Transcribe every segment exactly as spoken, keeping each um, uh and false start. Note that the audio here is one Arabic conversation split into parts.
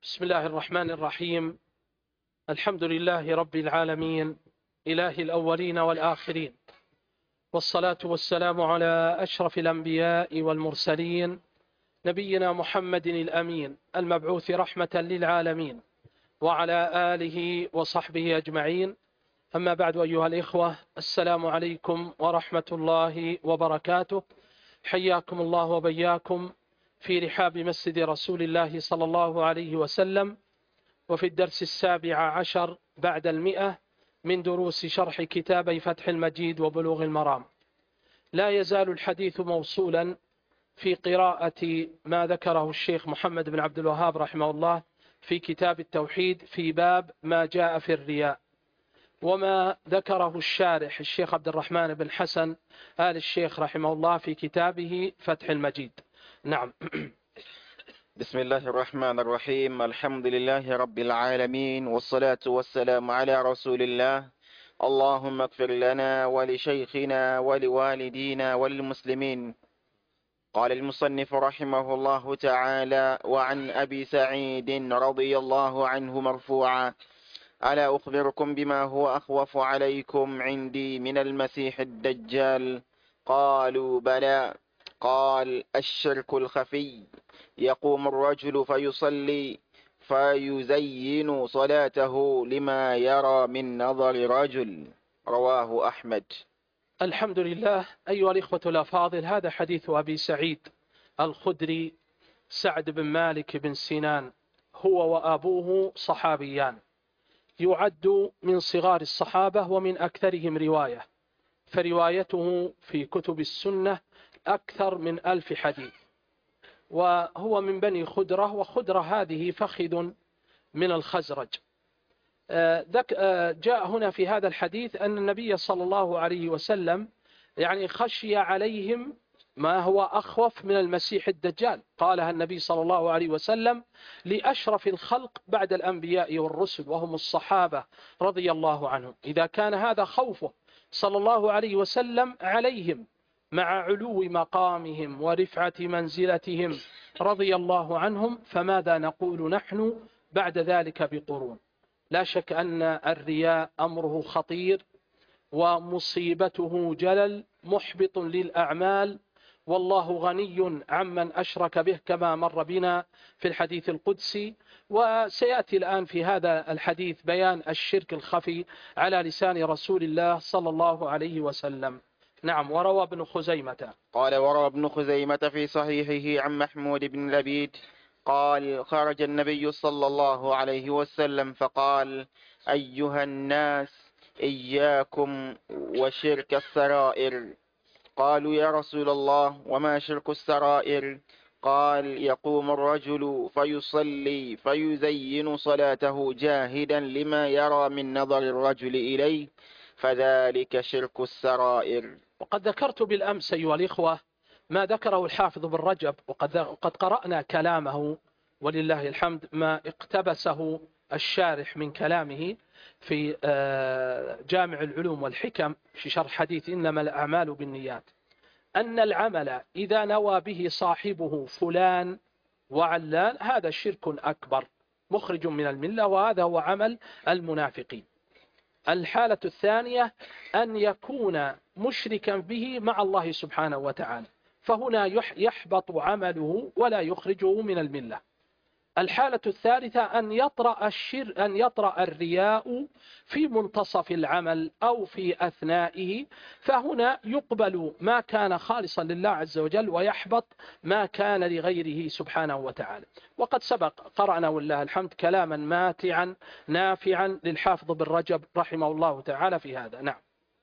بسم الله الرحمن الرحيم. الحمد لله رب العالمين، إله الأولين والآخرين، والصلاة والسلام على أشرف الأنبياء والمرسلين، نبينا محمد الأمين المبعوث رحمة للعالمين، وعلى آله وصحبه أجمعين. أما بعد، أيها الإخوة، السلام عليكم ورحمة الله وبركاته. حياكم الله وبياكم في رحاب مسجد رسول الله صلى الله عليه وسلم، وفي الدرس السابع عشر بعد المئة من دروس شرح كتابي فتح المجيد وبلوغ المرام. لا يزال الحديث موصولا في قراءة ما ذكره الشيخ محمد بن عبد الوهاب رحمه الله في كتاب التوحيد في باب ما جاء في الرياء، وما ذكره الشارح الشيخ عبد الرحمن بن حسن آل الشيخ رحمه الله في كتابه فتح المجيد. نعم. بسم الله الرحمن الرحيم. الحمد لله رب العالمين، والصلاة والسلام على رسول الله. اللهم اغفر لنا ولشيخنا ولوالدينا وللمسلمين. قال المصنف رحمه الله تعالى: وعن أبي سعيد رضي الله عنه مرفوعا: ألا أخبركم بما هو أخوف عليكم عندي من المسيح الدجال؟ قالوا بلى. قال: الشرك الخفي، يقوم الرجل فيصلي فيزين صلاته لما يرى من نظر رجل. رواه أحمد. الحمد لله. أيها الإخوة الأفاضل، هذا حديث أبي سعيد الخدري سعد بن مالك بن سنان، هو وأبوه صحابيان، يعد من صغار الصحابة ومن أكثرهم رواية، فروايته في كتب السنة أكثر من ألف حديث، وهو من بني خدرة، وخدرة هذه فخذ من الخزرج. جاء هنا في هذا الحديث أن النبي صلى الله عليه وسلم يعني خشي عليهم ما هو أخوف من المسيح الدجال. قالها النبي صلى الله عليه وسلم لأشرف الخلق بعد الأنبياء والرسل، وهم الصحابة رضي الله عنهم. إذا كان هذا خوفه صلى الله عليه وسلم عليهم مع علو مقامهم ورفعة منزلتهم رضي الله عنهم، فماذا نقول نحن بعد ذلك بقرون؟ لا شك أن الرياء أمره خطير ومصيبته جلل محبط للأعمال، والله غني عمن أشرك به كما مر بنا في الحديث القدسي. وسيأتي الآن في هذا الحديث بيان الشرك الخفي على لسان رسول الله صلى الله عليه وسلم. نعم. وروى ابن خزيمة قال: وروى ابن خزيمة في صحيحه عن محمود بن لبيد قال: خرج النبي صلى الله عليه وسلم فقال: أيها الناس، إياكم وشرك السرائر. قالوا: يا رسول الله، وما شرك السرائر؟ قال: يقوم الرجل فيصلي فيزين صلاته جاهدا لما يرى من نظر الرجل إليه، فذلك شرك السرائر. وقد ذكرت بالأمس أيها الإخوة ما ذكره الحافظ بن رجب، وقد وقد قرأنا كلامه ولله الحمد، ما اقتبسه الشارح من كلامه في جامع العلوم والحكم في شرح حديث إنما الأعمال بالنيات، أن العمل إذا نوى به صاحبه فلان وعلان هذا شرك أكبر مخرج من الملة، وهذا هو عمل المنافقين. الحالة الثانية أن يكون مشركا به مع الله سبحانه وتعالى، فهنا يحبط عمله ولا يخرجه من الملة. الحالة الثالثة أن يطرأ الشر أن يطرأ الرياء في منتصف العمل أو في أثنائه، فهنا يقبل ما كان خالصا لله عز وجل ويحبط ما كان لغيره سبحانه وتعالى. وقد سبق قرأنا والله الحمد كلاما ماتعا نافعا للحافظ بن رجب رحمه الله تعالى في هذا. نعم.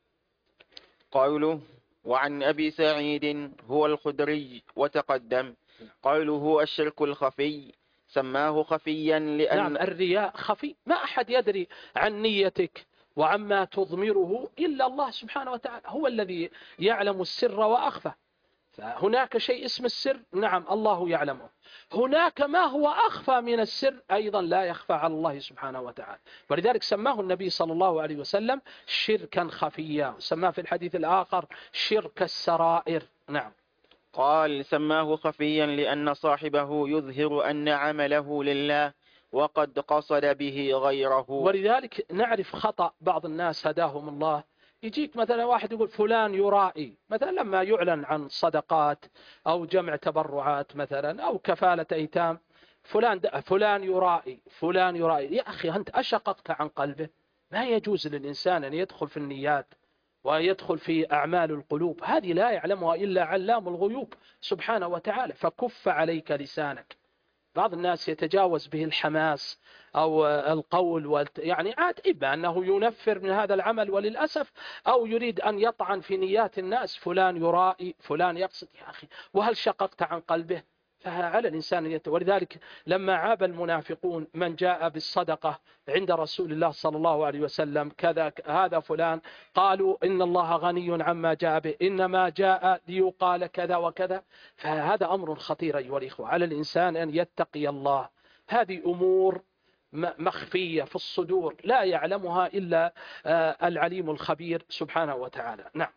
قوله: وعن أبي سعيد هو الخدري وتقدم. قوله هو الشرك الخفي، سماه خفيا لأن نعم، الرياء خفي، ما أحد يدري عن نيتك وعما تضمره إلا الله سبحانه وتعالى، هو الذي يعلم السر وأخفى. فهناك شيء اسم السر، نعم الله يعلمه. هناك ما هو أخفى من السر أيضا لا يخفى على الله سبحانه وتعالى، ولذلك سماه النبي صلى الله عليه وسلم شركا خفيا، سماه في الحديث الآخر شرك السرائر. نعم. قال: سماه خفيا لأن صاحبه يظهر أن عمله لله وقد قصد به غيره. ولذلك نعرف خطأ بعض الناس هداهم الله، يجيك مثلا واحد يقول فلان يرائي، مثلا لما يعلن عن صدقات أو جمع تبرعات مثلا أو كفالة أيتام، فلان فلان يرائي فلان يرائي. يا أخي أنت أشققت عن قلبه؟ ما يجوز للإنسان أن يدخل في النيات ويدخل في أعمال القلوب، هذه لا يعلمها إلا علام الغيوب سبحانه وتعالى. فكف عليك لسانك. بعض الناس يتجاوز به الحماس أو القول والت... يعني عاد إما أنه ينفر من هذا العمل وللأسف، أو يريد أن يطعن في نيات الناس، فلان يرائي فلان يقصد. يا أخي وهل شققت عن قلبه؟ فعلى الإنسان يت... ولذلك لما عاب المنافقون من جاء بالصدقة عند رسول الله صلى الله عليه وسلم كذا هذا فلان، قالوا إن الله غني عما جاء به، إنما جاء ليقال كذا وكذا. فهذا أمر خطير أيها الإخوة، على الإنسان أن يتقي الله. هذه أمور مخفية في الصدور لا يعلمها إلا العليم الخبير سبحانه وتعالى. نعم.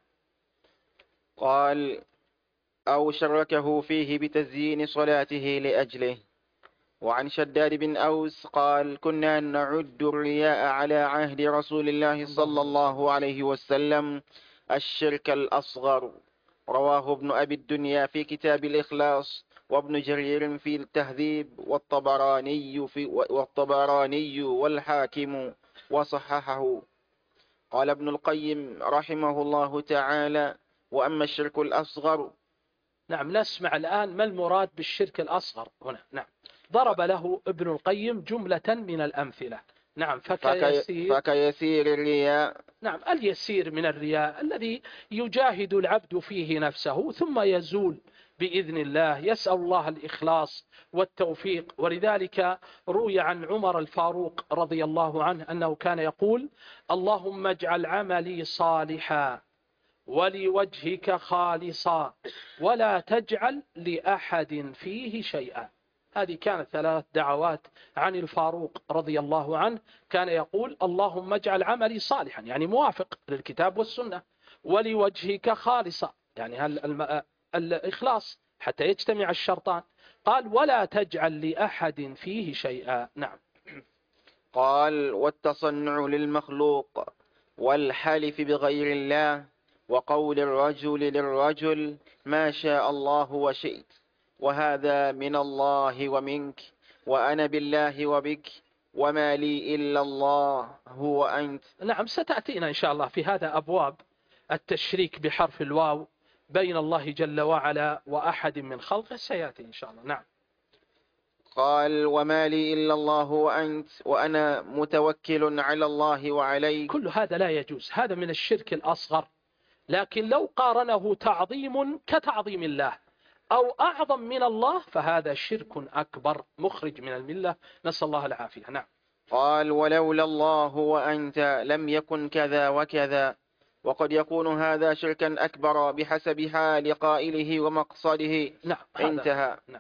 قال: أو شركه فيه بتزيين صلاته لأجله. وعن شداد بن أوس قال: كنا نعد الرياء على عهد رسول الله صلى الله عليه وسلم الشرك الأصغر. رواه ابن أبي الدنيا في كتاب الإخلاص، وابن جرير في التهذيب، والطبراني, في والطبراني والحاكم وصححه. قال ابن القيم رحمه الله تعالى: وأما الشرك الأصغر. نعم، نسمع الآن ما المراد بالشرك الأصغر هنا. نعم، ضرب له ابن القيم جملة من الأمثلة. نعم، فكيسير, فكيسير الرياء. نعم، اليسير من الرياء الذي يجاهد العبد فيه نفسه ثم يزول بإذن الله، يسأل الله الإخلاص والتوفيق. ولذلك روي عن عمر الفاروق رضي الله عنه أنه كان يقول: اللهم اجعل عملي صالحا ولوجهك خالصا ولا تجعل لأحد فيه شيئا. هذه كانت ثلاث دعوات عن الفاروق رضي الله عنه، كان يقول: اللهم اجعل عملي صالحا يعني موافق للكتاب والسنة، ولوجهك خالصا يعني الإخلاص حتى يجتمع الشرطان، قال: ولا تجعل لأحد فيه شيئا. نعم. قال: والتصنع للمخلوق، والحلف بغير الله، وقول الرجل للرجل ما شاء الله وشئت، وهذا من الله ومنك، وأنا بالله وبك، وما لي إلا الله هو أنت. نعم، ستأتينا إن شاء الله في هذا أبواب التشريك بحرف الواو بين الله جل وعلا وأحد من خلقه، سيأتي إن شاء الله. نعم. قال: وما لي إلا الله وأنت، وأنا متوكل على الله وعليك. كل هذا لا يجوز، هذا من الشرك الأصغر. لكن لو قارنه تعظيم كتعظيم الله أو أعظم من الله فهذا شرك أكبر مخرج من الملة، نسأل الله العافية. نعم. قال: ولولا الله وأنت لم يكن كذا وكذا. وقد يكون هذا شركا أكبر بحسب حال قائله ومقصده. نعم. انتهى. نعم.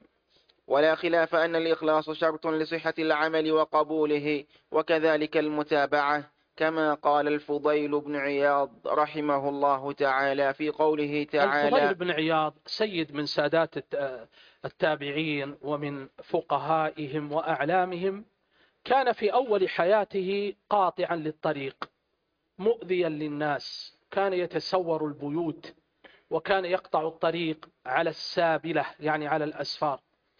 ولا خلاف أن الإخلاص شرط لصحة العمل وقبوله، وكذلك المتابعة، كما قال الفضيل بن عياض رحمه الله تعالى في قوله تعالى. الفضيل بن عياض سيد من سادات التابعين ومن فقهائهم وأعلامهم، كان في أول حياته قاطعا للطريق مؤذيا للناس، كان يتسور البيوت وكان يقطع الطريق على السابلة يعني على الأسفار.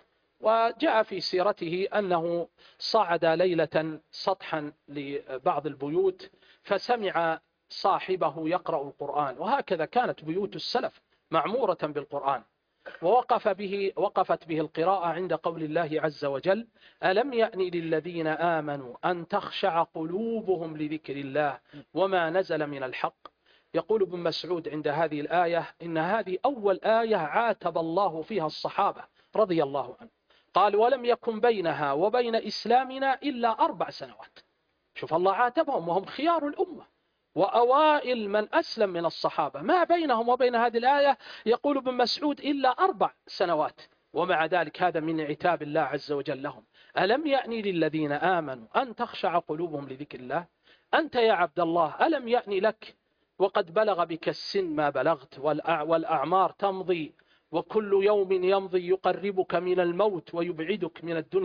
وجاء في سيرته أنه صعد ليلة سطحا لبعض البيوت فسمع صاحبه يقرأ القرآن، وهكذا كانت بيوت السلف معمورة بالقرآن. ووقف به وقفت به القراءة عند قول الله عز وجل: ألم يأن للذين آمنوا أن تخشع قلوبهم لذكر الله وما نزل من الحق. يقول ابن مسعود عند هذه الآية: إن هذه أول آية عاتب الله فيها الصحابة رضي الله عنهم، قال: ولم يكن بينها وبين إسلامنا إلا أربع سنوات. شوف الله عاتبهم وهم خيار الأمة وأوائل من أسلم من الصحابة، ما بينهم وبين هذه الآية يقول ابن مسعود إلا أربع سنوات، ومع ذلك هذا من عتاب الله عز وجل لهم. ألم يأني للذين آمنوا أن تخشع قلوبهم لذكر الله. أنت يا عبد الله ألم يأني لك وقد بلغ بك السن ما بلغت والأعمار تمضي وكل يوم يمضي يقربك من الموت ويبعدك من الدنيا،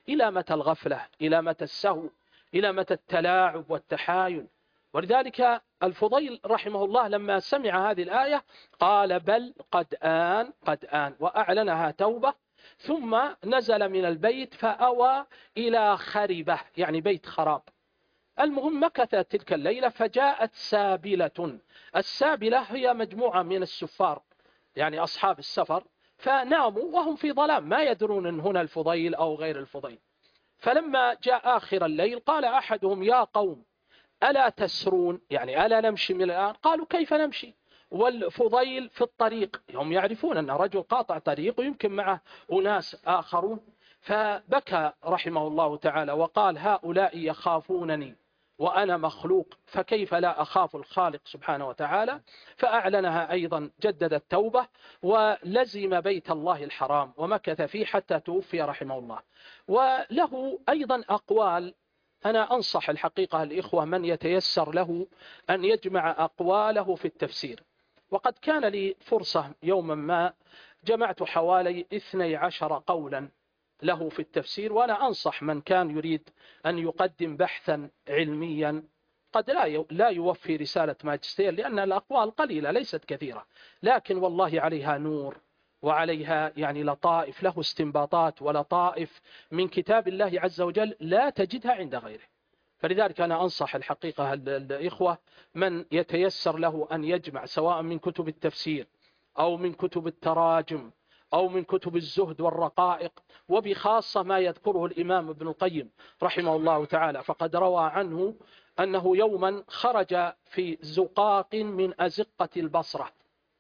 إلى متى الغفلة؟ إلى متى السهو؟ إلى متى التلاعب والتحايل؟ ولذلك الفضيل رحمه الله لما سمع هذه الآية قال بل قد آن قد آن، وأعلنها توبة. ثم نزل من البيت فأوى إلى خربة، يعني بيت خراب. المهم مكث تلك الليلة فجاءت سابلة. السابلة هي مجموعة من السفار، يعني أصحاب السفر، فناموا وهم في ظلام ما يدرون أن هنا الفضيل أو غير الفضيل. فلما جاء آخر الليل قال أحدهم يا قوم ألا تسرون، يعني ألا نمشي من الآن؟ قالوا كيف نمشي والفضيل في الطريق؟ هم يعرفون أن رجل قاطع طريق ويمكن معه أناس آخرون. فبكى رحمه الله تعالى وقال هؤلاء يخافونني وأنا مخلوق، فكيف لا أخاف الخالق سبحانه وتعالى؟ فأعلنها أيضا، جدد التوبة ولزم بيت الله الحرام ومكث فيه حتى توفي رحمه الله. وله أيضا أقوال، أنا أنصح الحقيقة الإخوة من يتيسر له أن يجمع أقواله في التفسير. وقد كان لي فرصة يوما ما جمعت حوالي اثني عشر قولا له في التفسير، وأنا أنصح من كان يريد أن يقدم بحثا علميا قد لا لا يوفي رسالة ماجستير، لأن الأقوال قليلة ليست كثيرة، لكن والله عليها نور وعليها يعني لطائف، له استنباطات ولطائف من كتاب الله عز وجل لا تجدها عند غيره. فلذلك أنا أنصح الحقيقة الإخوة من يتيسر له أن يجمع سواء من كتب التفسير أو من كتب التراجم أو من كتب الزهد والرقائق، وبخاصة ما يذكره الإمام ابن القيم رحمه الله تعالى. فقد روى عنه أنه يوما خرج في زقاق من أزقة البصرة،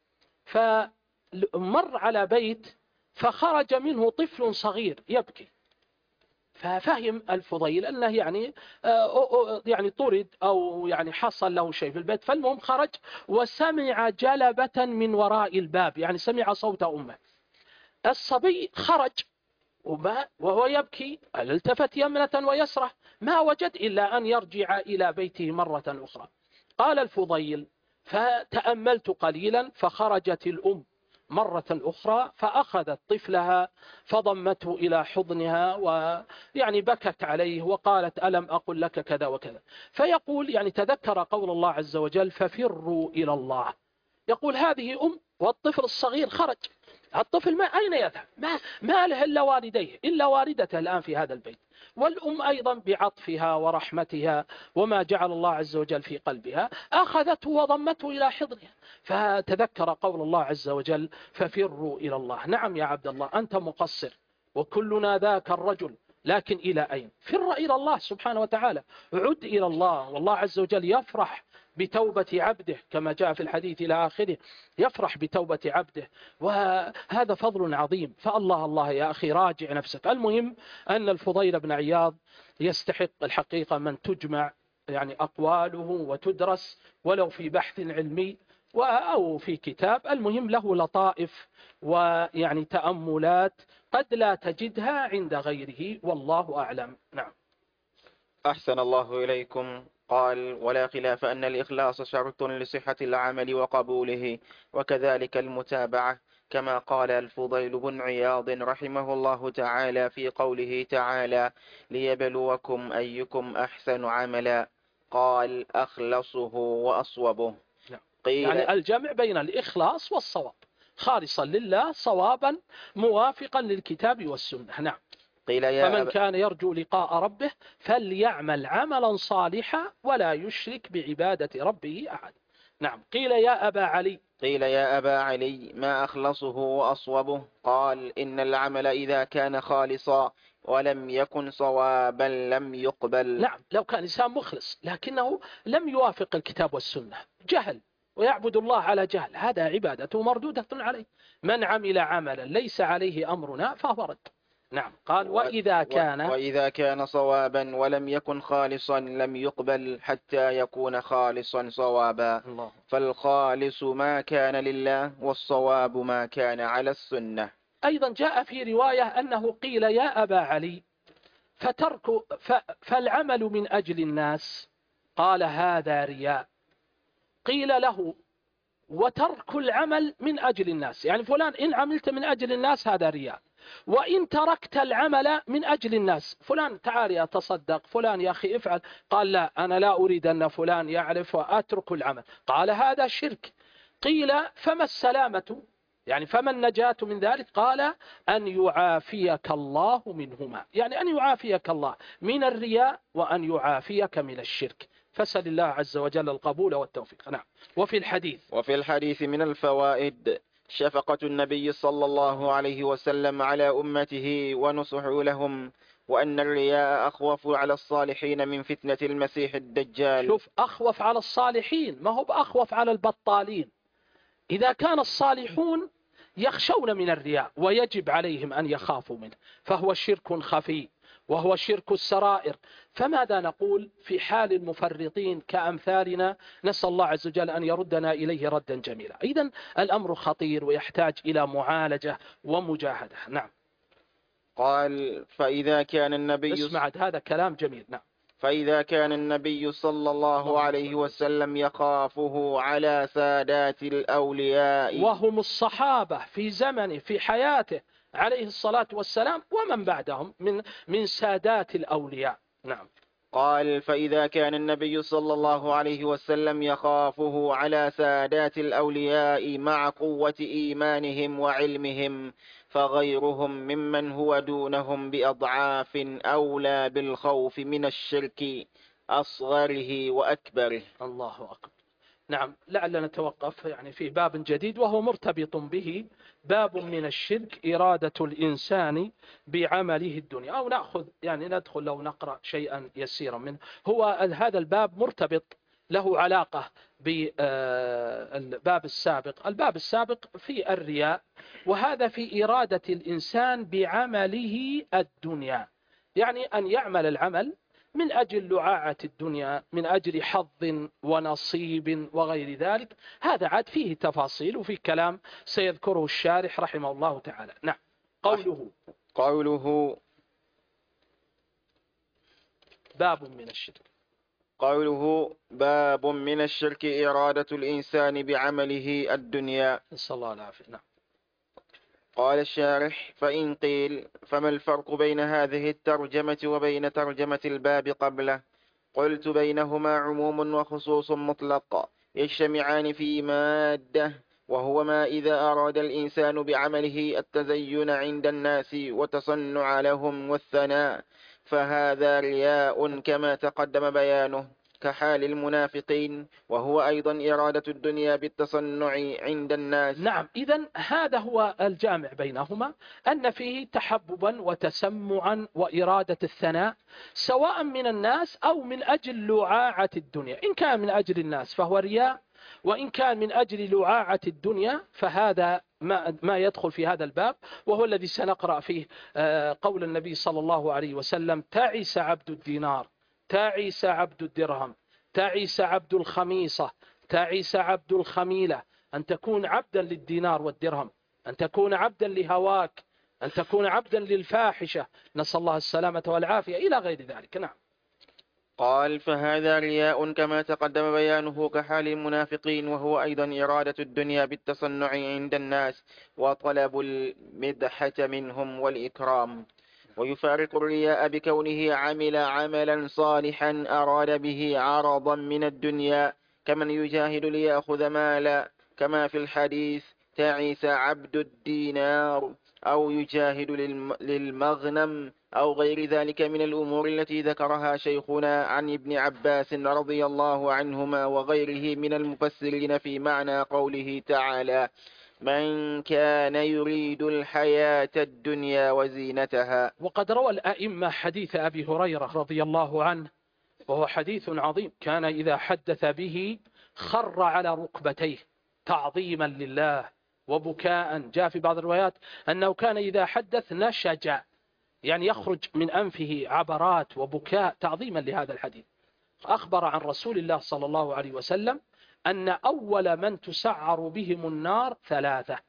فمر على بيت فخرج منه طفل صغير يبكي، ففهم الفضيل أنه يعني يعني طرد أو يعني حصل له شيء في البيت. فالمهم خرج وسمع جلبة من وراء الباب، يعني سمع صوت أمه. الصبي خرج وهو يبكي، التفت يمنة ويسرة ما وجد إلا أن يرجع إلى بيته مرة أخرى. قال الفضيل فتأملت قليلا فخرجت الأم مرة أخرى فأخذت طفلها فضمته إلى حضنها ويعني بكت عليه وقالت ألم أقل لك كذا وكذا. فيقول يعني تذكر قول الله عز وجل ففروا إلى الله. يقول هذه أم والطفل الصغير خرج، الطفل ما أين يذهب؟ ما, ما له إلا والديه، إلا والدته الآن في هذا البيت، والأم أيضا بعطفها ورحمتها وما جعل الله عز وجل في قلبها أخذته وضمته إلى حضنها. فتذكر قول الله عز وجل ففروا إلى الله. نعم يا عبد الله أنت مقصر وكلنا ذاك الرجل، لكن إلى أين؟ فر إلى الله سبحانه وتعالى، عد إلى الله، والله عز وجل يفرح بتوبة عبده كما جاء في الحديث إلى آخره، يفرح بتوبة عبده، وهذا فضل عظيم. فالله الله يا أخي راجع نفسك. المهم أن الفضيل بن عياض يستحق الحقيقة من تجمع يعني أقواله وتدرس ولو في بحث علمي أو في كتاب. المهم له لطائف ويعني تأملات قد لا تجدها عند غيره، والله أعلم. نعم. أحسن الله إليكم. قال ولا خلاف أن الإخلاص شرط لصحة العمل وقبوله، وكذلك المتابعة، كما قال الفضيل بن عياض رحمه الله تعالى في قوله تعالى ليبلوكم أيكم أحسن عملا، قال أخلصه وأصوبه. قيل يعني الجمع بين الإخلاص والصواب، خالصا لله صوابا موافقا للكتاب والسنة. نعم. قيل يا فمن أب... كان يرجو لقاء ربه فليعمل عملا صالحا ولا يشرك بعبادة ربه أحد. نعم. قيل يا أبا علي قيل يا أبا علي ما أخلصه وأصوبه؟ قال إن العمل إذا كان خالصا ولم يكن صوابا لم يقبل. نعم. لو كان إنسان مخلص لكنه لم يوافق الكتاب والسنة، جهل ويعبد الله على جهل، هذا عبادته مردودة عليه. من عمل عملا ليس عليه أمرنا فهو رد. نعم. قال وإذا كان وإذا كان صوابا ولم يكن خالصا لم يقبل حتى يكون خالصا صوابا. الله. فالخالص ما كان لله والصواب ما كان على السنة. أيضا جاء في رواية أنه قيل يا أبا علي فترك ف فالعمل من أجل الناس؟ قال هذا رياء. قيل له وترك العمل من أجل الناس، يعني فلان إن عملت من أجل الناس هذا رياء، وإن تركت العمل من أجل الناس، فلان تعال يا تصدق، فلان يا أخي افعل، قال لا أنا لا أريد أن فلان يعرف وأترك العمل، قال هذا شرك. قيل فما السلامة، يعني فما النجاة من ذلك؟ قال أن يعافيك الله منهما، يعني أن يعافيك الله من الرياء وأن يعافيك من الشرك. فسأل الله عز وجل القبول والتوفيق. نعم. وفي الحديث وفي الحديث من الفوائد شفقة النبي صلى الله عليه وسلم على أمته ونصحه لهم، وأن الرياء أخوف على الصالحين من فتنة المسيح الدجال. شوف، أخوف على الصالحين، ما هو بأخوف على البطالين. إذا كان الصالحون يخشون من الرياء ويجب عليهم أن يخافوا منه، فهو شرك خفي وهو شرك السرائر، فماذا نقول في حال المفرطين كأمثالنا؟ نسأل الله عز وجل أن يردنا إليه ردا جميلا. إذن الأمر خطير ويحتاج إلى معالجة ومجاهدة. نعم. قال فإذا كان النبي اسمع هذا كلام جميل. نعم. فإذا كان النبي صلى الله عليه وسلم يخافه على سادات الأولياء، وهم الصحابة في زمنه في حياته عليه الصلاة والسلام ومن بعدهم من من سادات الأولياء. نعم. قال فإذا كان النبي صلى الله عليه وسلم يخافه على سادات الأولياء مع قوة إيمانهم وعلمهم، فغيرهم ممن هو دونهم بأضعاف أولى بالخوف من الشرك أصغره وأكبره. الله أكبر. نعم. لعلنا نتوقف يعني في باب جديد وهو مرتبط به، باب من الشرك إرادة الإنسان بعمله الدنيا، أو نأخذ يعني ندخل لو نقرأ شيئا يسيرا منه. هو هذا الباب مرتبط له علاقة بالباب السابق. الباب السابق في الرياء، وهذا في إرادة الإنسان بعمله الدنيا، يعني أن يعمل العمل من أجل لعاعة الدنيا، من أجل حظ ونصيب وغير ذلك. هذا عاد فيه تفاصيل وفيه كلام سيذكره الشارح رحمه الله تعالى. نعم. قوله قوله باب من الشرك قوله باب من الشرك إرادة الإنسان بعمله الدنيا. نسأل الله العافية. نعم. قال الشارح فإن قيل فما الفرق بين هذه الترجمة وبين ترجمة الباب قبله؟ قلت بينهما عموم وخصوص مطلق يجتمعان في مادة، وهو ما إذا أراد الإنسان بعمله التزين عند الناس وتصنع لهم والثناء، فهذا رياء كما تقدم بيانه كحال المنافقين، وهو أيضا إرادة الدنيا بالتصنع عند الناس. نعم. إذن هذا هو الجامع بينهما، أن فيه تحببا وتسمعا وإرادة الثناء سواء من الناس أو من أجل لعاعة الدنيا. إن كان من أجل الناس فهو رياء، وإن كان من أجل لعاعة الدنيا فهذا ما ما يدخل في هذا الباب، وهو الذي سنقرأ فيه قول النبي صلى الله عليه وسلم: تعس عبد الدينار، تعس عبد الدرهم، تعس عبد الخميصة، تعس عبد الخميلة. أن تكون عبدا للدينار والدرهم، أن تكون عبدا لهواك، أن تكون عبدا للفاحشة، نسأل الله السلامة والعافية، إلى غير ذلك. نعم. قال فهذا رياء كما تقدم بيانه كحال المنافقين، وهو أيضا إرادة الدنيا بالتصنع عند الناس وطلب المدحة منهم والإكرام. ويفارق الرياء بكونه عمل عملا صالحا أراد به عرضا من الدنيا، كمن يجاهد ليأخذ مالا، كما في الحديث: تعيس عبد الدينار، أو يجاهد للمغنم، أو غير ذلك من الأمور التي ذكرها شيخنا عن ابن عباس رضي الله عنهما وغيره من المفسرين في معنى قوله تعالى: من كان يريد الحياة الدنيا وزينتها. وقد روى الأئمة حديث أبي هريرة رضي الله عنه، وهو حديث عظيم، كان إذا حدث به خر على ركبتيه تعظيما لله وبكاء. جاء في بعض الروايات أنه كان إذا حدث نشج، يعني يخرج من أنفه عبرات وبكاء تعظيما لهذا الحديث. أخبر عن رسول الله صلى الله عليه وسلم أن أول من تسعر بهم النار ثلاثة،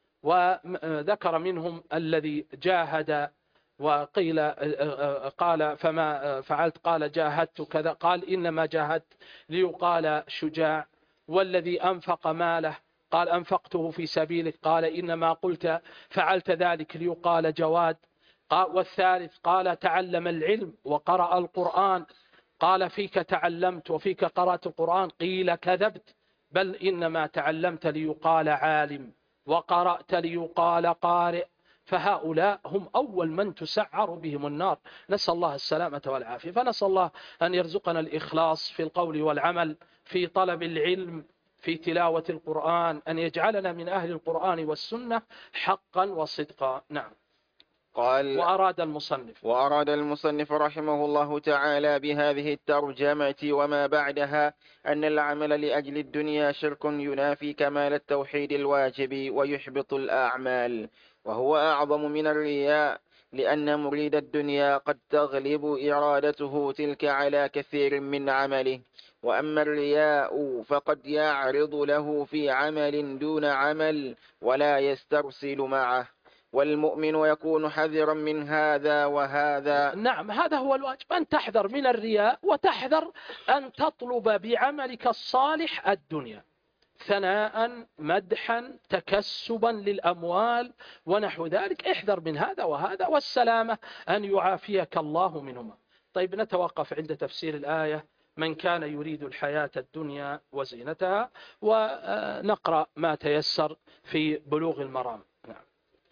وذكر منهم الذي جاهد، وقيل قال فما فعلت، قال جاهدت كذا، قال إنما جاهدت ليقال شجاع، والذي أنفق ماله قال أنفقته في سبيلك، قال إنما قلت فعلت ذلك ليقال جواد. قال والثالث قال تعلم العلم وقرأ القرآن، قال فيك تعلمت وفيك قرأت القرآن، قيل كذبت، بل إنما تعلمت ليقال عالم وقرأت ليقال قارئ. فهؤلاء هم أول من تسعر بهم النار، نسأل الله السلامة والعافية. فنسأل الله أن يرزقنا الإخلاص في القول والعمل، في طلب العلم، في تلاوة القرآن، أن يجعلنا من أهل القرآن والسنة حقا وصدقا. نعم. قال وأراد المصنف وأراد المصنف رحمه الله تعالى بهذه الترجمة وما بعدها أن العمل لأجل الدنيا شرك ينافي كمال التوحيد الواجب ويحبط الأعمال، وهو أعظم من الرياء، لأن مريد الدنيا قد تغلب إرادته تلك على كثير من عمله، وأما الرياء فقد يعرض له في عمل دون عمل ولا يسترسل معه، والمؤمن يكون حذرا من هذا وهذا. نعم، هذا هو الواجب، أن تحذر من الرياء وتحذر أن تطلب بعملك الصالح الدنيا، ثناء مدحا تكسبا للأموال ونحو ذلك. احذر من هذا وهذا، والسلامة أن يعافيك الله منهما. طيب، نتوقف عند تفسير الآية من كان يريد الحياة الدنيا وزينتها، ونقرأ ما تيسر في بلوغ المرام. نعم.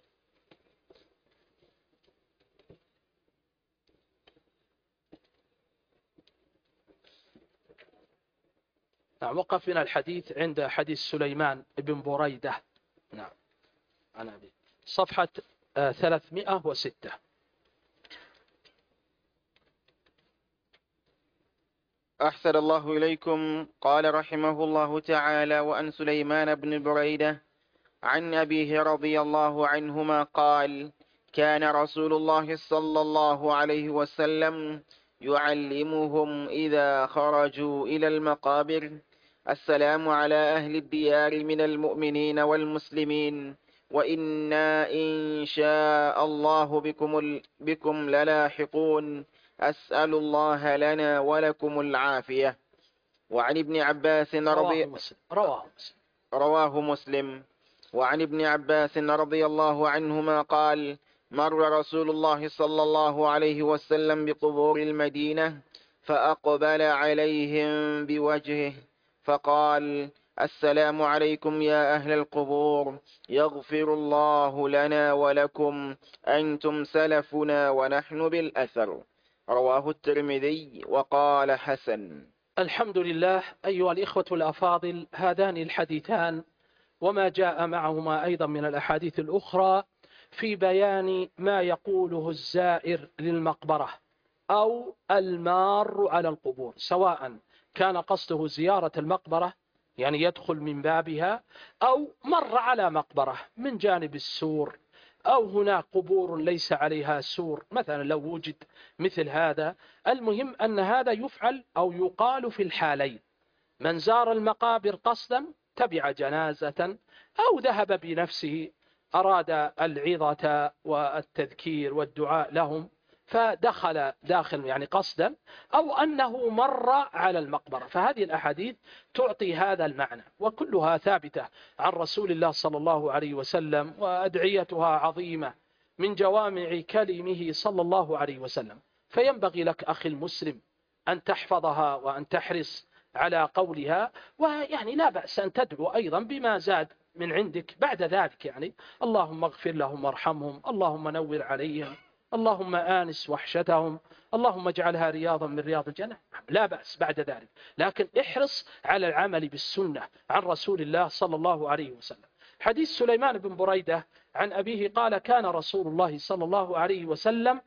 نعم، وقفنا الحديث عند حديث سليمان بن بريدة. نعم، عن أبي صفحة ثلاثمائة وستة. أحسن الله إليكم. قال رحمه الله تعالى: وأن سليمان بن بريدة عن أبيه رضي الله عنهما قال: كان رسول الله صلى الله عليه وسلم يعلمهم إذا خرجوا إلى المقابر: السلام على أهل الديار من المؤمنين والمسلمين، وإنا إن شاء الله بكم, بكم للاحقون، أسأل الله لنا ولكم العافية. وعن ابن عباس رضي رواه مسلم. رواه مسلم. رواه مسلم. وعن ابن عباس رضي الله عنهما قال: مر رسول الله صلى الله عليه وسلم بقبور المدينة فأقبل عليهم بوجهه فقال: السلام عليكم يا أهل القبور، يغفر الله لنا ولكم، أنتم سلفنا ونحن بالأثر. رواه الترمذي وقال حسن. الحمد لله. أيها الإخوة الأفاضل، هذان الحديثان وما جاء معهما أيضا من الأحاديث الأخرى في بيان ما يقوله الزائر للمقبرة أو المار على القبور، سواء كان قصده زيارة المقبرة يعني يدخل من بابها، أو مر على مقبرة من جانب السور، أو هناك قبور ليس عليها سور مثلا لو وجد مثل هذا. المهم أن هذا يفعل أو يقال في الحالين: من زار المقابر قصدا تبع جنازة، أو ذهب بنفسه أراد العظة والتذكير والدعاء لهم فدخل داخل يعني قصدا، أو أنه مر على المقبرة. فهذه الأحاديث تعطي هذا المعنى، وكلها ثابتة عن رسول الله صلى الله عليه وسلم، وأدعيتها عظيمة من جوامع كلمه صلى الله عليه وسلم. فينبغي لك أخي المسلم أن تحفظها وأن تحرص على قولها، ويعني لا بأس أن تدعو أيضا بما زاد من عندك بعد ذلك، يعني اللهم اغفر لهم وارحمهم، اللهم نور عليهم، اللهم آنس وحشتهم، اللهم اجعلها رياضا من رياض الجنة، لا بأس بعد ذلك، لكن احرص على العمل بالسنة عن رسول الله صلى الله عليه وسلم. حديث سليمان بن بريدة عن أبيه قال: كان رسول الله صلى الله عليه وسلم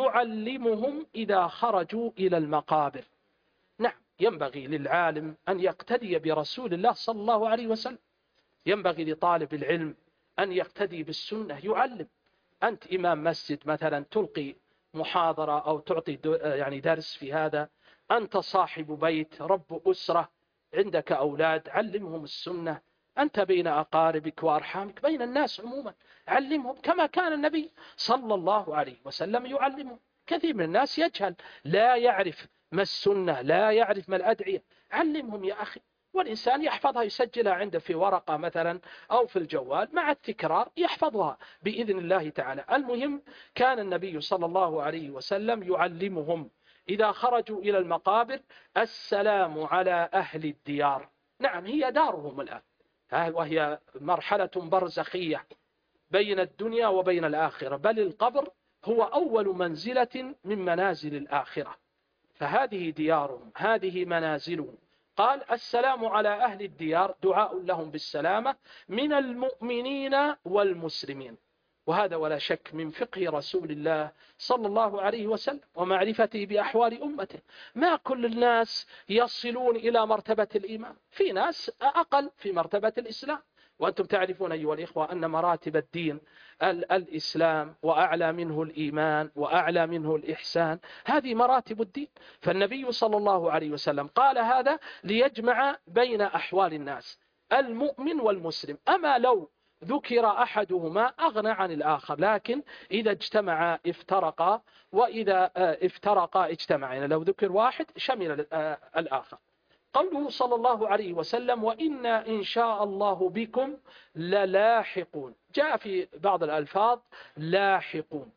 يعلمهم إذا خرجوا إلى المقابر. نعم، ينبغي للعالم أن يقتدي برسول الله صلى الله عليه وسلم، ينبغي لطالب العلم أن يقتدي بالسنة، يعلم. أنت إمام مسجد مثلا تلقي محاضرة أو تعطي يعني درس في هذا، أنت صاحب بيت رب أسرة عندك أولاد، علمهم السنة. أنت بين أقاربك وأرحامك، بين الناس عموما، علمهم كما كان النبي صلى الله عليه وسلم يعلمهم. كثير من الناس يجهل، لا يعرف ما السنة، لا يعرف ما الأدعية، علمهم يا أخي. والإنسان يحفظها، يسجلها عنده في ورقة مثلا أو في الجوال، مع التكرار يحفظها بإذن الله تعالى. المهم كان النبي صلى الله عليه وسلم يعلمهم إذا خرجوا إلى المقابر السلام على أهل الديار. نعم، هي دارهم الآن، وهي مرحلة برزخية بين الدنيا وبين الآخرة، بل القبر هو أول منزلة من منازل الآخرة، فهذه ديارهم، هذه منازلهم. قال السلام على أهل الديار، دعاء لهم بالسلامة من المؤمنين والمسلمين. وهذا ولا شك من فقه رسول الله صلى الله عليه وسلم ومعرفته بأحوال أمته. ما كل الناس يصلون إلى مرتبة الإيمان، في ناس أقل في مرتبة الإسلام، وأنتم تعرفون أيها الإخوة أن مراتب الدين الإسلام، وأعلى منه الإيمان، وأعلى منه الإحسان، هذه مراتب الدين. فالنبي صلى الله عليه وسلم قال هذا ليجمع بين أحوال الناس، المؤمن والمسلم. أما لو ذكر أحدهما أغنى عن الآخر، لكن إذا اجتمعا افترقا، وإذا افترقا اجتمعا، يعني لو ذكر واحد شمل الآخر. قوله صلى الله عليه وسلم وإنا إن شاء الله بكم للاحقون، جاء في بعض الألفاظ لاحقون.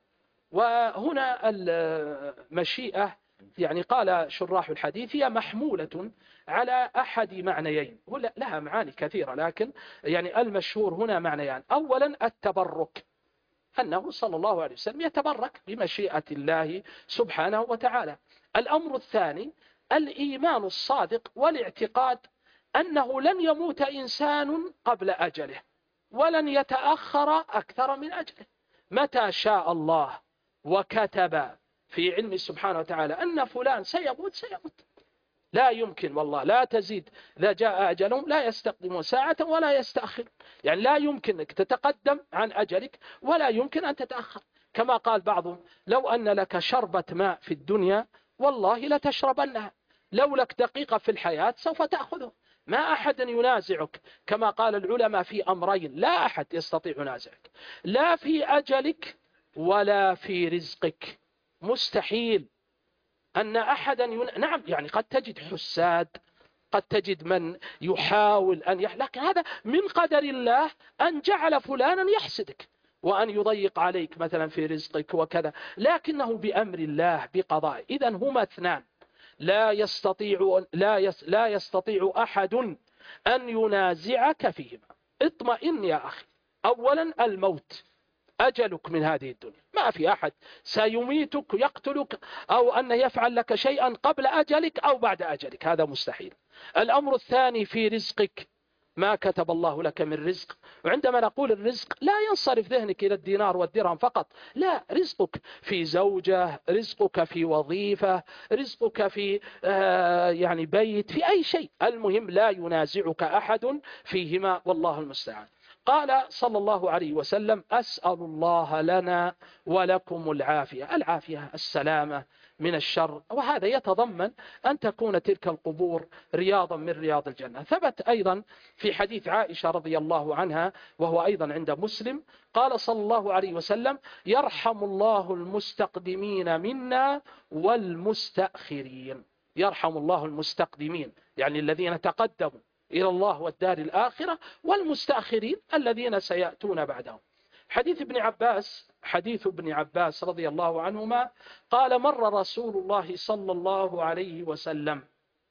وهنا المشيئة يعني قال شراح الحديث هي محمولة على أحد معنيين، لها معاني كثيرة، لكن يعني المشهور هنا معنيان. أولا التبرك، أنه صلى الله عليه وسلم يتبرك بمشيئة الله سبحانه وتعالى. الأمر الثاني الإيمان الصادق والاعتقاد أنه لن يموت إنسان قبل أجله، ولن يتأخر أكثر من أجله. متى شاء الله وكتب في علم سبحانه وتعالى أن فلان سيموت سيموت، لا يمكن والله، لا تزيد، لا جاء أجلهم لا يستقدمون ساعة ولا يستأخر. يعني لا يمكنك تتقدم عن أجلك ولا يمكن أن تتأخر. كما قال بعضهم لو أن لك شربة ماء في الدنيا والله لتشربنها، لو لك دقيقة في الحياة سوف تأخذه. ما أحد ينازعك، كما قال العلماء في أمرين لا أحد يستطيع ينازعك، لا في أجلك ولا في رزقك. مستحيل أن أحدا ين... نعم يعني قد تجد حساد، قد تجد من يحاول أن يح... لكن هذا من قدر الله أن جعل فلانا يحسدك وأن يضيق عليك مثلا في رزقك وكذا، لكنه بأمر الله بقضاء. إذن هما اثنان لا يستطيع لا يس... لا يستطيع أحد أن ينازعك فيهما. اطمئن يا أخي. أولا الموت، أجلك من هذه الدنيا، ما في أحد سيميتك يقتلك أو أن يفعل لك شيئا قبل أجلك أو بعد أجلك، هذا مستحيل. الأمر الثاني في رزقك، ما كتب الله لك من رزق. وعندما نقول الرزق لا ينصرف ذهنك إلى الدينار والدرهم فقط، لا، رزقك في زوجة، رزقك في وظيفة، رزقك في آه يعني بيت، في أي شيء. المهم لا ينازعك أحد فيهما، والله المستعان. قال صلى الله عليه وسلم أسأل الله لنا ولكم العافية. العافية السلامة من الشر، وهذا يتضمن أن تكون تلك القبور رياضا من رياض الجنة. ثبت أيضا في حديث عائشة رضي الله عنها وهو أيضا عند مسلم، قال صلى الله عليه وسلم يرحم الله المستقدمين منا والمستأخرين. يرحم الله المستقدمين يعني الذين تقدموا إلى الله والدار الآخرة، والمستأخرين الذين سيأتون بعدهم. حديث ابن عباس حديث ابن عباس رضي الله عنهما قال مر رسول الله صلى الله عليه وسلم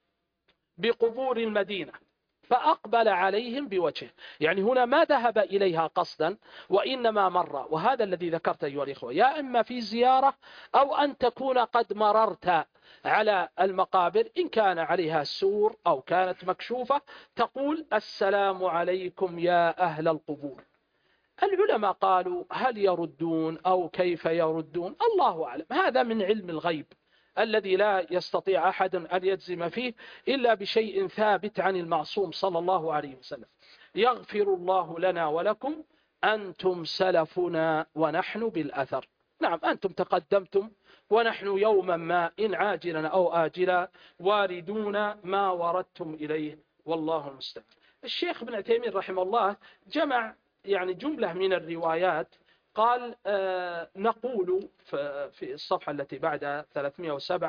بقبور المدينة فأقبل عليهم بوجهه، يعني هنا ما ذهب إليها قصدا وإنما مر. وهذا الذي ذكرت أيها الإخوة، يا إما في زيارة أو أن تكون قد مررت على المقابر، إن كان عليها سور أو كانت مكشوفة تقول السلام عليكم يا أهل القبور. العلماء قالوا هل يردون أو كيف يردون؟ الله أعلم، هذا من علم الغيب الذي لا يستطيع أحد أن يجزم فيه إلا بشيء ثابت عن المعصوم صلى الله عليه وسلم. يغفر الله لنا ولكم أنتم سلفنا ونحن بالأثر. نعم، أنتم تقدمتم ونحن يوما ما إن عاجلا أو آجلا واردون ما وردتم إليه، والله المستعان. الشيخ ابن تيمية رحمه الله جمع يعني جملة من الروايات، قال آه نقول في الصفحة التي بعد ثلاثمائة وسبعة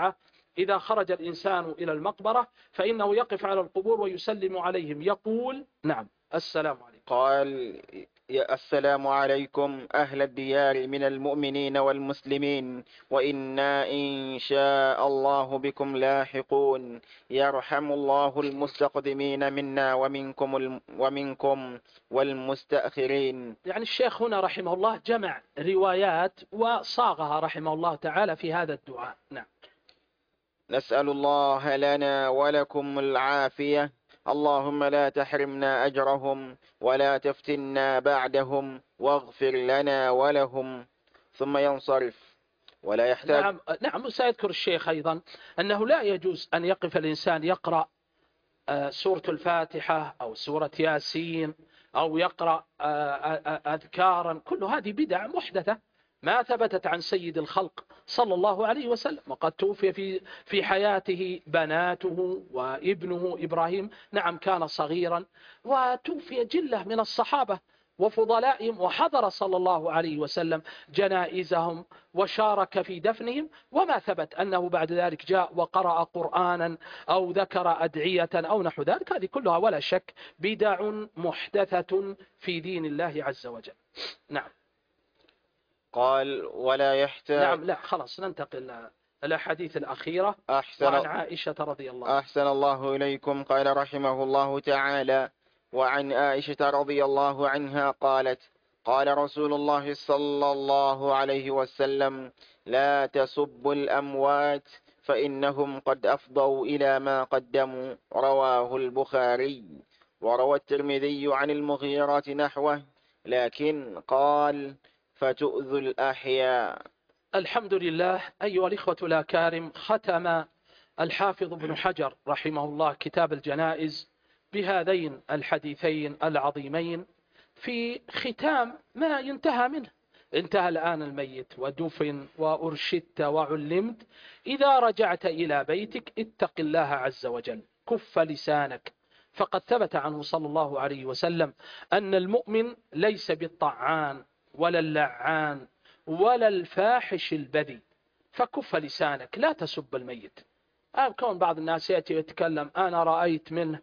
إذا خرج الإنسان إلى المقبرة فإنه يقف على القبور ويسلم عليهم يقول نعم السلام عليكم. قال يا السلام عليكم أهل الديار من المؤمنين والمسلمين وإنا إن شاء الله بكم لاحقون يرحم الله المستقدمين منا ومنكم الم ومنكم والمستأخرين. يعني الشيخ هنا رحمه الله جمع روايات وصاغها رحمه الله تعالى في هذا الدعاء. نعم. نسأل الله لنا ولكم العافية اللهم لا تحرمنا أجرهم ولا تفتنا بعدهم واغفر لنا ولهم ثم ينصرف ولا يحتاج. نعم نعم. سيذكر الشيخ أيضا أنه لا يجوز أن يقف الإنسان يقرأ سورة الفاتحة أو سورة ياسين أو يقرأ أذكارا، كل هذه بدع محدثة ما ثبتت عن سيد الخلق صلى الله عليه وسلم، وقد توفي في في حياته بناته وابنه إبراهيم، نعم كان صغيرا، وتوفي جلة من الصحابة وفضلائهم، وحضر صلى الله عليه وسلم جنائزهم وشارك في دفنهم، وما ثبت أنه بعد ذلك جاء وقرأ قرآنا أو ذكر أدعية أو نحو ذلك. هذه كلها ولا شك بدع محدثة في دين الله عز وجل. نعم. قال ولا يحتاج. نعم لا خلاص ننتقل الأحاديث الأخيرة. أحسن وعن عائشة رضي الله عنها. أحسن الله إليكم. قال رحمه الله تعالى وعن عائشة رضي الله عنها قالت قال رسول الله صلى الله عليه وسلم لا تسبوا الأموات فإنهم قد أفضوا إلى ما قدموا. رواه البخاري. وروى الترمذي عن المغيرة نحوه لكن قال فتؤذوا الأحياء. الحمد لله. أيها الإخوة الأكارم، ختم الحافظ ابن حجر رحمه الله كتاب الجنائز بهذين الحديثين العظيمين في ختام ما ينتهى منه. انتهى الآن الميت ودفن وأرشدت وعلمت، إذا رجعت إلى بيتك اتق الله عز وجل، كف لسانك، فقد ثبت عنه صلى الله عليه وسلم أن المؤمن ليس بالطعان ولا اللعان ولا الفاحش البذي، فكف لسانك لا تسب الميت. كون بعض الناس يأتي ويتكلم أنا رأيت منه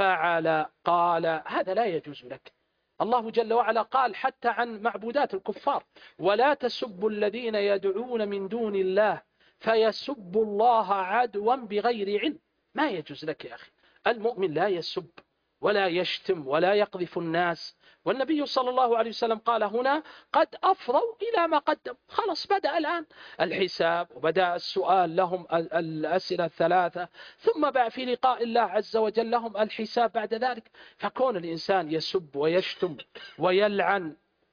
فعل قال، هذا لا يجوز لك. الله جل وعلا قال حتى عن معبودات الكفار ولا تسبوا الذين يدعون من دون الله فيسبوا الله عدوا بغير علم. ما يجوز لك يا أخي. المؤمن لا يسب ولا يشتم ولا يقذف الناس، والنبي صلى الله عليه وسلم قال هنا قد أفضوا إلى ما قدم. خلاص بدأ الآن الحساب وبدأ السؤال لهم الأسئلة الثلاثة، ثم بقى في لقاء الله عز وجل لهم الحساب بعد ذلك. فكون الإنسان يسب ويشتم ويلعن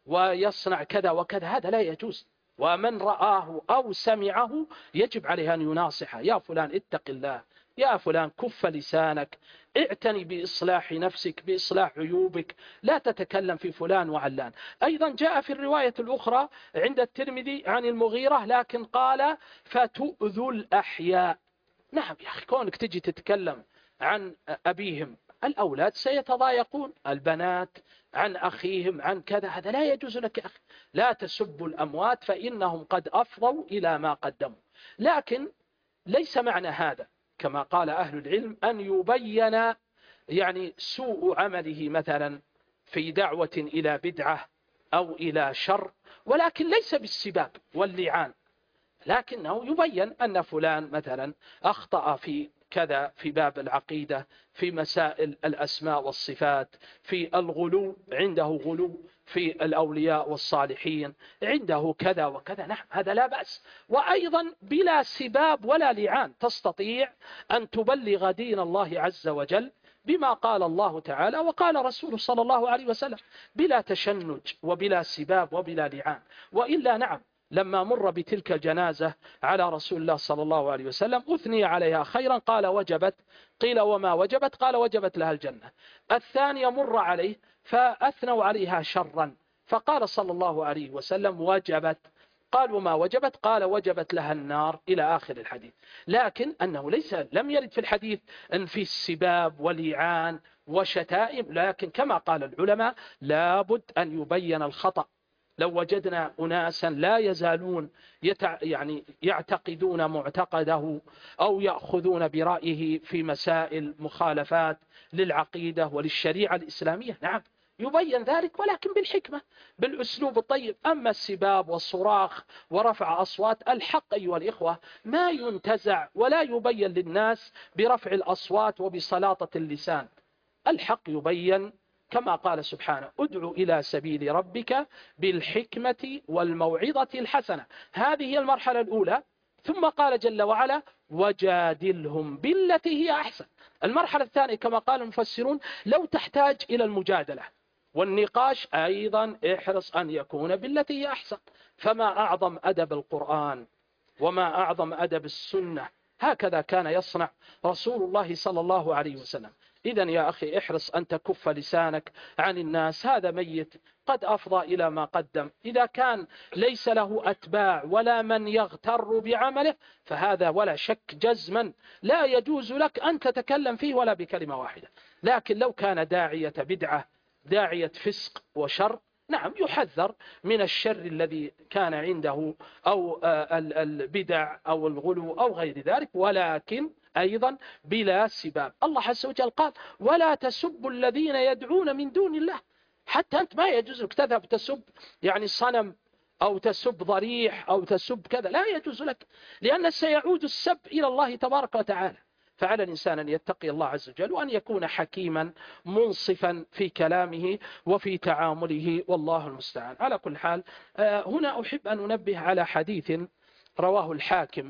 ويصنع كذا وكذا هذا لا يجوز، ومن رآه أو سمعه يجب عليه أن يناصحه، يا فلان اتق الله، يا فلان كف لسانك، اعتني بإصلاح نفسك بإصلاح عيوبك، لا تتكلم في فلان وعلان. أيضا جاء في الرواية الأخرى عند الترمذي عن المغيرة لكن قال فتؤذوا الأحياء. نعم يا أخي، كونك تجي تتكلم عن أبيهم الأولاد سيتضايقون، البنات عن أخيهم عن كذا، هذا لا يجوز لك يا أخي. لا تسبوا الأموات فإنهم قد أفضوا إلى ما قدموا. لكن ليس معنى هذا كما قال أهل العلم أن يبين يعني سوء عمله مثلا في دعوة إلى بدعة أو إلى شر، ولكن ليس بالسباب واللعان، لكنه يبين أن فلان مثلا أخطأ في كذا في باب العقيدة، في مسائل الأسماء والصفات، في الغلو، عنده غلو في الأولياء والصالحين، عنده كذا وكذا، نعم هذا لا بأس. وأيضا بلا سباب ولا لعان تستطيع أن تبلغ دين الله عز وجل بما قال الله تعالى وقال رسوله صلى الله عليه وسلم، بلا تشنج وبلا سباب وبلا لعان. وإلا نعم لما مر بتلك الجنازة على رسول الله صلى الله عليه وسلم أثني عليها خيرا قال وجبت، قيل وما وجبت قال وجبت لها الجنة. الثانية مر عليه فأثنوا عليها شرا فقال صلى الله عليه وسلم وجبت، قال وما وجبت قال وجبت لها النار، إلى آخر الحديث. لكن أنه ليس لم يرد في الحديث أن في السباب ولعان وشتائم، لكن كما قال العلماء لابد أن يبين الخطأ لو وجدنا أناسا لا يزالون يتع يعني يعتقدون معتقده أو يأخذون برأيه في مسائل مخالفات للعقيدة وللشريعة الإسلامية، نعم يبين ذلك، ولكن بالحكمة بالأسلوب الطيب. أما السباب والصراخ ورفع أصوات، الحق أيها الإخوة ما ينتزع ولا يبين للناس برفع الأصوات وبسلاطة اللسان. الحق يبين كما قال سبحانه: ادع إلى سبيل ربك بالحكمة والموعظة الحسنة. هذه هي المرحلة الأولى. ثم قال جل وعلا: وجادلهم بالتي هي أحسن. المرحلة الثانية كما قال المفسرون لو تحتاج إلى المجادلة والنقاش أيضا احرص أن يكون بالتي هي أحسن. فما أعظم أدب القرآن وما أعظم أدب السنة، هكذا كان يصنع رسول الله صلى الله عليه وسلم. إذن يا أخي احرص أن تكف لسانك عن الناس، هذا ميت قد أفضى إلى ما قدم. إذا كان ليس له أتباع ولا من يغتر بعمله فهذا ولا شك جزما لا يجوز لك أن تتكلم فيه ولا بكلمة واحدة. لكن لو كان داعية بدعة داعية فسق وشر، نعم يحذر من الشر الذي كان عنده أو البدع أو الغلو أو غير ذلك، ولكن أيضا بلا سباب. الله عز وجل قال: ولا تسبوا الذين يدعون من دون الله. حتى أنت ما يجوز لك تذهب تسب يعني صنم أو تسب ضريح أو تسب كذا، لا يجوز لك، لأن سيعود السب إلى الله تبارك وتعالى. فعلى الإنسان أن يتقي الله عز وجل وأن يكون حكيما منصفا في كلامه وفي تعامله، والله المستعان. على كل حال، هنا أحب أن أنبه على حديث رواه الحاكم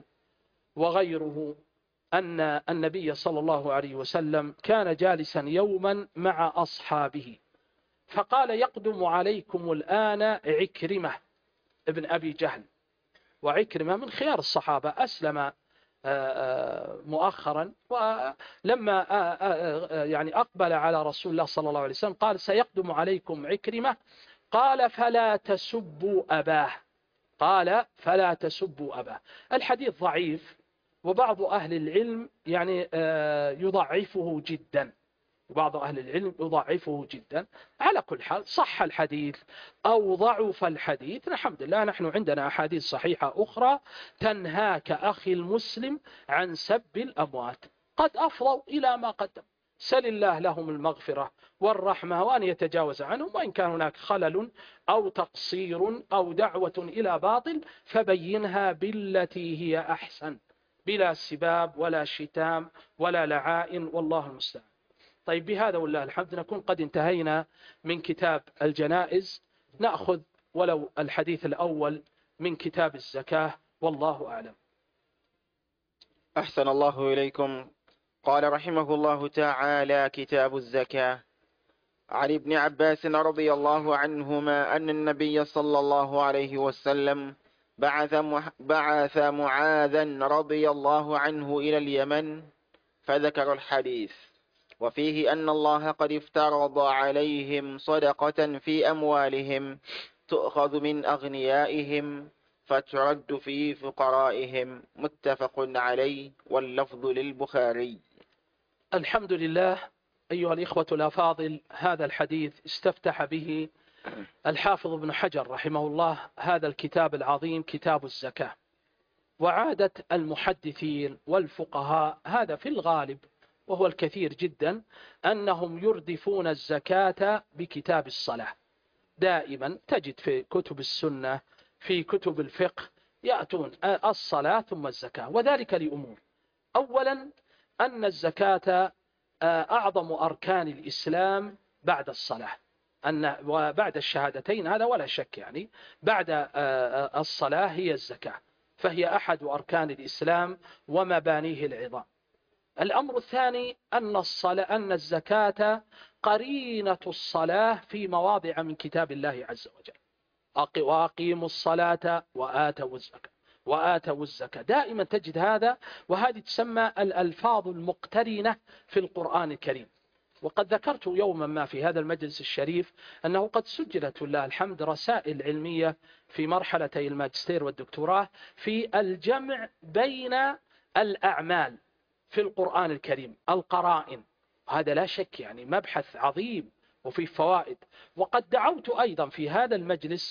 وغيره أن النبي صلى الله عليه وسلم كان جالسا يوما مع أصحابه فقال: يقدم عليكم الآن عكرمة ابن أبي جهل. وعكرمة من خيار الصحابة، أسلم مؤخرا، ولما يعني أقبل على رسول الله صلى الله عليه وسلم قال: سيقدم عليكم عكرمة. قال: فلا تسبوا أباه. قال: فلا تسبوا أباه. الحديث ضعيف، وبعض أهل العلم يعني يضعفه جدا، وبعض أهل العلم يضعفه جدا. على كل حال صح الحديث أو ضعف الحديث، الحمد لله نحن عندنا أحاديث صحيحة أخرى تنهاك أخي المسلم عن سب الأموات، قد أفضوا إلى ما قدم. سل الله لهم المغفرة والرحمة وأن يتجاوز عنهم، وإن كان هناك خلل أو تقصير أو دعوة إلى باطل فبينها بالتي هي أحسن، بلا سباب ولا شتام ولا لعائن، والله المستعان. طيب، بهذا والله الحمد نكون قد انتهينا من كتاب الجنائز. نأخذ ولو الحديث الأول من كتاب الزكاة، والله أعلم. أحسن الله إليكم. قال رحمه الله تعالى: كتاب الزكاة. عن ابن عباس رضي الله عنهما أن النبي صلى الله عليه وسلم بعث بعث معاذا رضي الله عنه إلى اليمن، فذكر الحديث، وفيه أن الله قد افترض عليهم صدقة في أموالهم تؤخذ من أغنيائهم فترد في فقرائهم، متفق عليه، واللفظ للبخاري. الحمد لله. أيها الإخوة الأفاضل، هذا الحديث استفتح به الحافظ ابن حجر رحمه الله هذا الكتاب العظيم، كتاب الزكاة. وعادة المحدثين والفقهاء هذا في الغالب وهو الكثير جدا أنهم يردفون الزكاة بكتاب الصلاة. دائما تجد في كتب السنة في كتب الفقه يأتون الصلاة ثم الزكاة، وذلك لأمور: أولا أن الزكاة أعظم أركان الإسلام بعد الصلاة، أن وبعد الشهادتين هذا ولا شك، يعني بعد الصلاة هي الزكاة، فهي أحد أركان الإسلام ومبانيه العظام. الأمر الثاني أن الصلاة أن الزكاة قرينة الصلاة في مواضع من كتاب الله عز وجل: وأقيموا الصلاة وآتوا الزكاة وآتوا الزكاة. دائما تجد هذا، وهذه تسمى الألفاظ المقترنة في القرآن الكريم. وقد ذكرت يوما ما في هذا المجلس الشريف أنه قد سجلت لله الحمد رسائل علمية في مرحلتي الماجستير والدكتوراه في الجمع بين الأعمال في القرآن الكريم، القرائن. هذا لا شك يعني مبحث عظيم وفي فوائد. وقد دعوت أيضا في هذا المجلس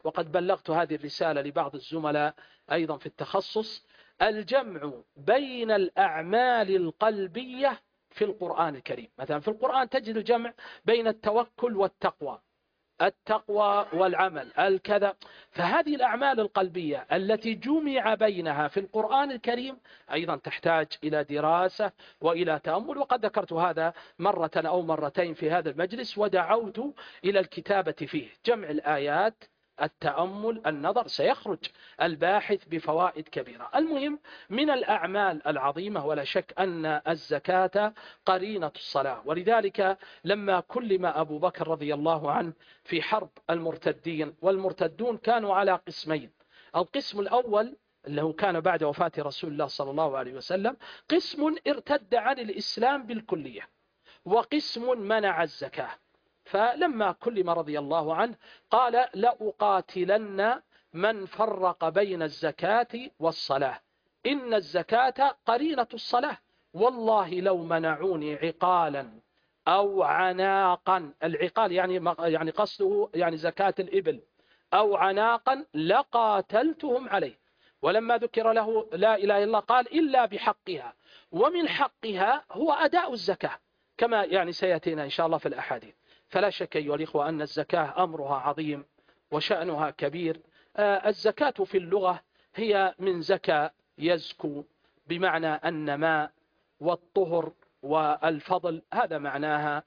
وقد بلغت هذه الرسالة لبعض الزملاء أيضا في التخصص، الجمع بين الأعمال القلبية في القرآن الكريم. مثلا في القرآن تجد الجمع بين التوكل والتقوى، التقوى والعمل الكذا. فهذه الأعمال القلبية التي جمع بينها في القرآن الكريم أيضا تحتاج إلى دراسة وإلى تأمل، وقد ذكرت هذا مرة أو مرتين في هذا المجلس، ودعوت إلى الكتابة فيه. جمع الآيات، التأمل، النظر، سيخرج الباحث بفوائد كبيرة. المهم من الأعمال العظيمة ولا شك أن الزكاة قرينة الصلاة، ولذلك لما كلم أبو بكر رضي الله عنه في حرب المرتدين، والمرتدون كانوا على قسمين. القسم الأول اللي هو كان بعد وفاة رسول الله صلى الله عليه وسلم، قسم ارتد عن الإسلام بالكلية، وقسم منع الزكاة. فلما كلم رضي الله عنه قال لأقاتلن من فرق بين الزكاة والصلاة، إن الزكاة قرينة الصلاة، والله لو منعوني عقالا أو عناقا، العقال يعني يعني قصده يعني زكاة الإبل، أو عناقا لقاتلتهم عليه. ولما ذكر له لا إله إلا الله قال إلا بحقها، ومن حقها هو أداء الزكاة كما يعني سيأتينا إن شاء الله في الأحاديث. فلا شك أيها الإخوة أن الزكاة أمرها عظيم وشأنها كبير. الزكاة في اللغة هي من زكاة يزكو، بمعنى النماء والطهر والفضل، هذا معناها.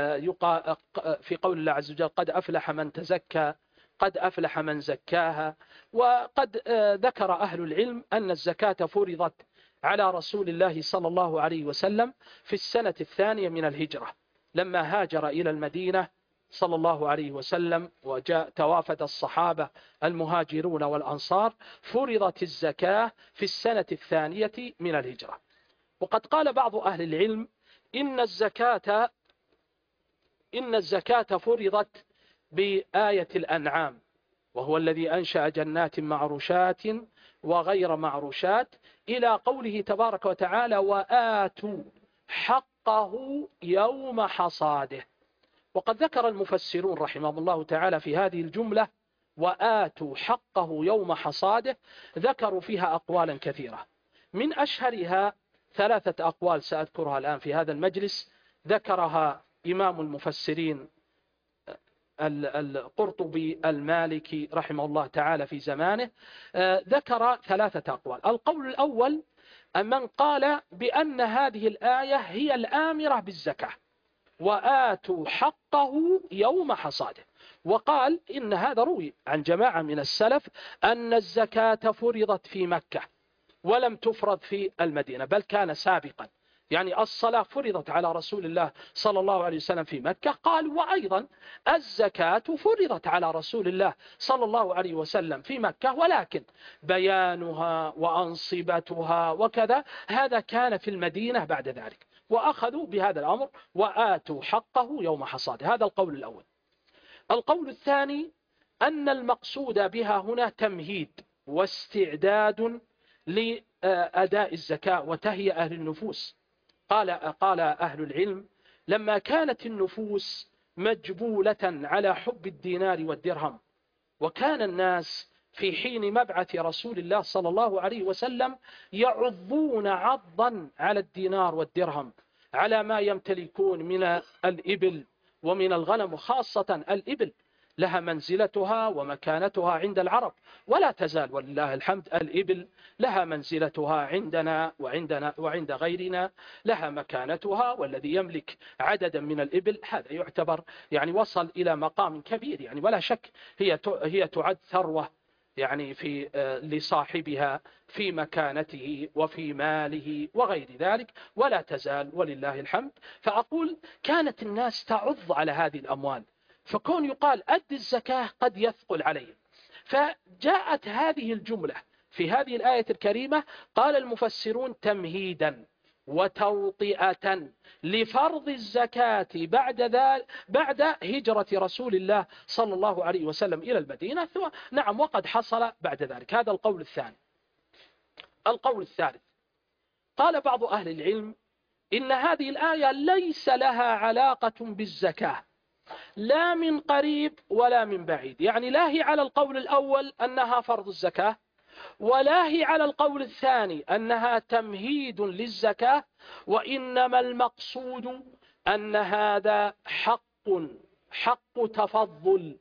في قول الله عز وجل قد أفلح من تزكى، قد أفلح من زكاها. وقد ذكر أهل العلم أن الزكاة فرضت على رسول الله صلى الله عليه وسلم في السنة الثانية من الهجرة، لما هاجر إلى المدينة صلى الله عليه وسلم وجاء توافد الصحابة المهاجرون والأنصار، فرضت الزكاة في السنة الثانية من الهجرة. وقد قال بعض أهل العلم إن الزكاة إن الزكاة فرضت بآية الأنعام، وهو الذي أنشأ جنات معروشات وغير معروشات، إلى قوله تبارك وتعالى وآتوا حقه يوم حصاده. وقد ذكر المفسرون رحمهم الله تعالى في هذه الجملة وآتوا حقه يوم حصاده، ذكروا فيها أقوالا كثيرة، من أشهرها ثلاثة أقوال سأذكرها الآن في هذا المجلس. ذكرها إمام المفسرين القرطبي المالكي رحمه الله تعالى في زمانه، ذكر ثلاثة أقوال. القول الأول من قال بأن هذه الآية هي الآمرة بالزكاة، وآتوا حقه يوم حصاده، وقال إن هذا روي عن جماعة من السلف أن الزكاة فرضت في مكة ولم تفرض في المدينة، بل كان سابقا، يعني الصلاة فرضت على رسول الله صلى الله عليه وسلم في مكة. قال وأيضا الزكاة فرضت على رسول الله صلى الله عليه وسلم في مكة، ولكن بيانها وأنصبتها وكذا هذا كان في المدينة بعد ذلك، وأخذوا بهذا الأمر وآتوا حقه يوم حصاده. هذا القول الأول. القول الثاني أن المقصود بها هنا تمهيد واستعداد لأداء الزكاة وتهيئة أهل النفوس. قال قال أهل العلم لما كانت النفوس مجبولة على حب الدينار والدرهم، وكان الناس في حين مبعث رسول الله صلى الله عليه وسلم يعضون عضا على الدينار والدرهم، على ما يمتلكون من الإبل ومن الغنم، وخاصة الإبل لها منزلتها ومكانتها عند العرب، ولا تزال ولله الحمد الإبل لها منزلتها عندنا وعندنا وعند غيرنا، لها مكانتها، والذي يملك عددا من الإبل هذا يعتبر يعني وصل إلى مقام كبير، يعني ولا شك هي هي تعد ثروة يعني في لصاحبها في مكانته وفي ماله وغير ذلك، ولا تزال ولله الحمد. فأقول كانت الناس تعض على هذه الأموال، فكون يقال أد الزكاة قد يثقل عليه. فجاءت هذه الجملة في هذه الآية الكريمة، قال المفسرون تمهيدا وتوطئة لفرض الزكاة بعد ذلك بعد هجرة رسول الله صلى الله عليه وسلم إلى المدينة. نعم، وقد حصل بعد ذلك. هذا القول الثاني. القول الثالث قال بعض أهل العلم إن هذه الآية ليس لها علاقة بالزكاة، لا من قريب ولا من بعيد، يعني لا هي على القول الأول أنها فرض الزكاة، ولا هي على القول الثاني أنها تمهيد للزكاة، وإنما المقصود أن هذا حق حق تفضل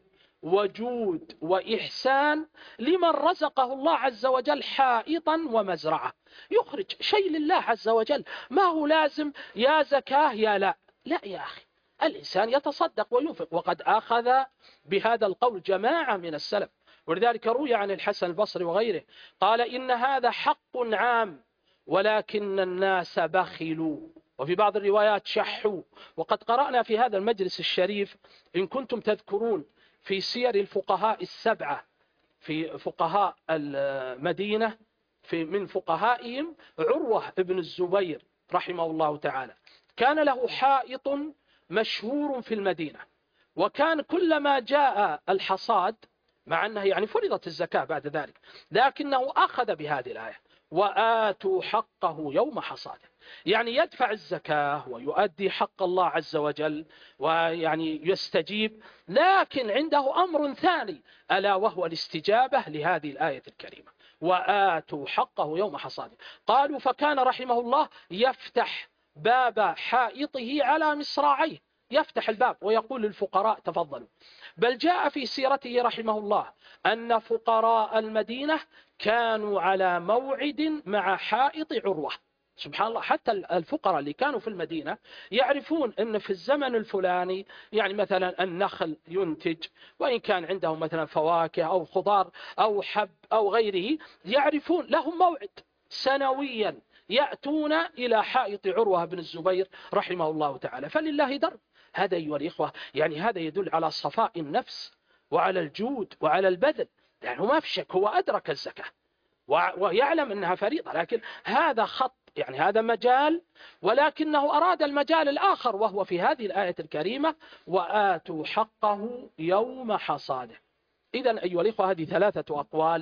وجود وإحسان لمن رزقه الله عز وجل حائطا ومزرعة، يخرج شيء لله عز وجل، ما هو لازم يا زكاة يا لا، لا يا أخي، الإنسان يتصدق وينفق، وقد أخذ بهذا القول جماعة من السلف، ولذلك روي عن الحسن البصري وغيره قال إن هذا حق عام ولكن الناس بخلوا، وفي بعض الروايات شحوا. وقد قرأنا في هذا المجلس الشريف إن كنتم تذكرون في سير الفقهاء السبعة، في فقهاء المدينة، في من فقهائهم عروة ابن الزبير رحمه الله تعالى، كان له حائط مشهور في المدينة، وكان كلما جاء الحصاد، مع أنه يعني فرضت الزكاة بعد ذلك، لكنه أخذ بهذه الآية وآتوا حقه يوم حصاده، يعني يدفع الزكاة ويؤدي حق الله عز وجل ويعني يستجيب، لكن عنده أمر ثاني ألا وهو الاستجابة لهذه الآية الكريمة وآتوا حقه يوم حصاده. قالوا فكان رحمه الله يفتح باب حائطه على مصراعيه، يفتح الباب ويقول للفقراء تفضلوا. بل جاء في سيرته رحمه الله أن فقراء المدينة كانوا على موعد مع حائط عروة، سبحان الله، حتى الفقراء اللي كانوا في المدينة يعرفون أن في الزمن الفلاني يعني مثلا النخل ينتج، وإن كان عندهم مثلا فواكه أو خضار أو حب أو غيره، يعرفون لهم موعد سنويا يأتون إلى حائط عروة بن الزبير رحمه الله تعالى، فلله در. هذا أيها الإخوة يعني هذا يدل على صفاء النفس وعلى الجود وعلى البذل، يعني ما في شك هو أدرك الزكاة ويعلم أنها فريضة، لكن هذا خط، يعني هذا مجال، ولكنه أراد المجال الآخر وهو في هذه الآية الكريمة وآتوا حقه يوم حصاده. إذن أيها الإخوة هذه ثلاثة أقوال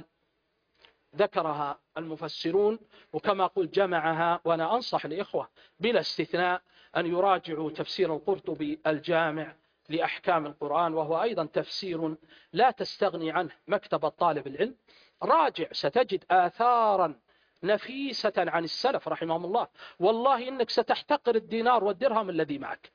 ذكرها المفسرون، وكما قلت جمعها، وأنا أنصح الإخوة بلا استثناء أن يراجعوا تفسير القرطبي الجامع لأحكام القرآن، وهو أيضا تفسير لا تستغني عنه مكتبة طالب العلم. راجع ستجد آثارا نفيسة عن السلف رحمهم الله، والله إنك ستحتقر الدينار والدرهم الذي معك،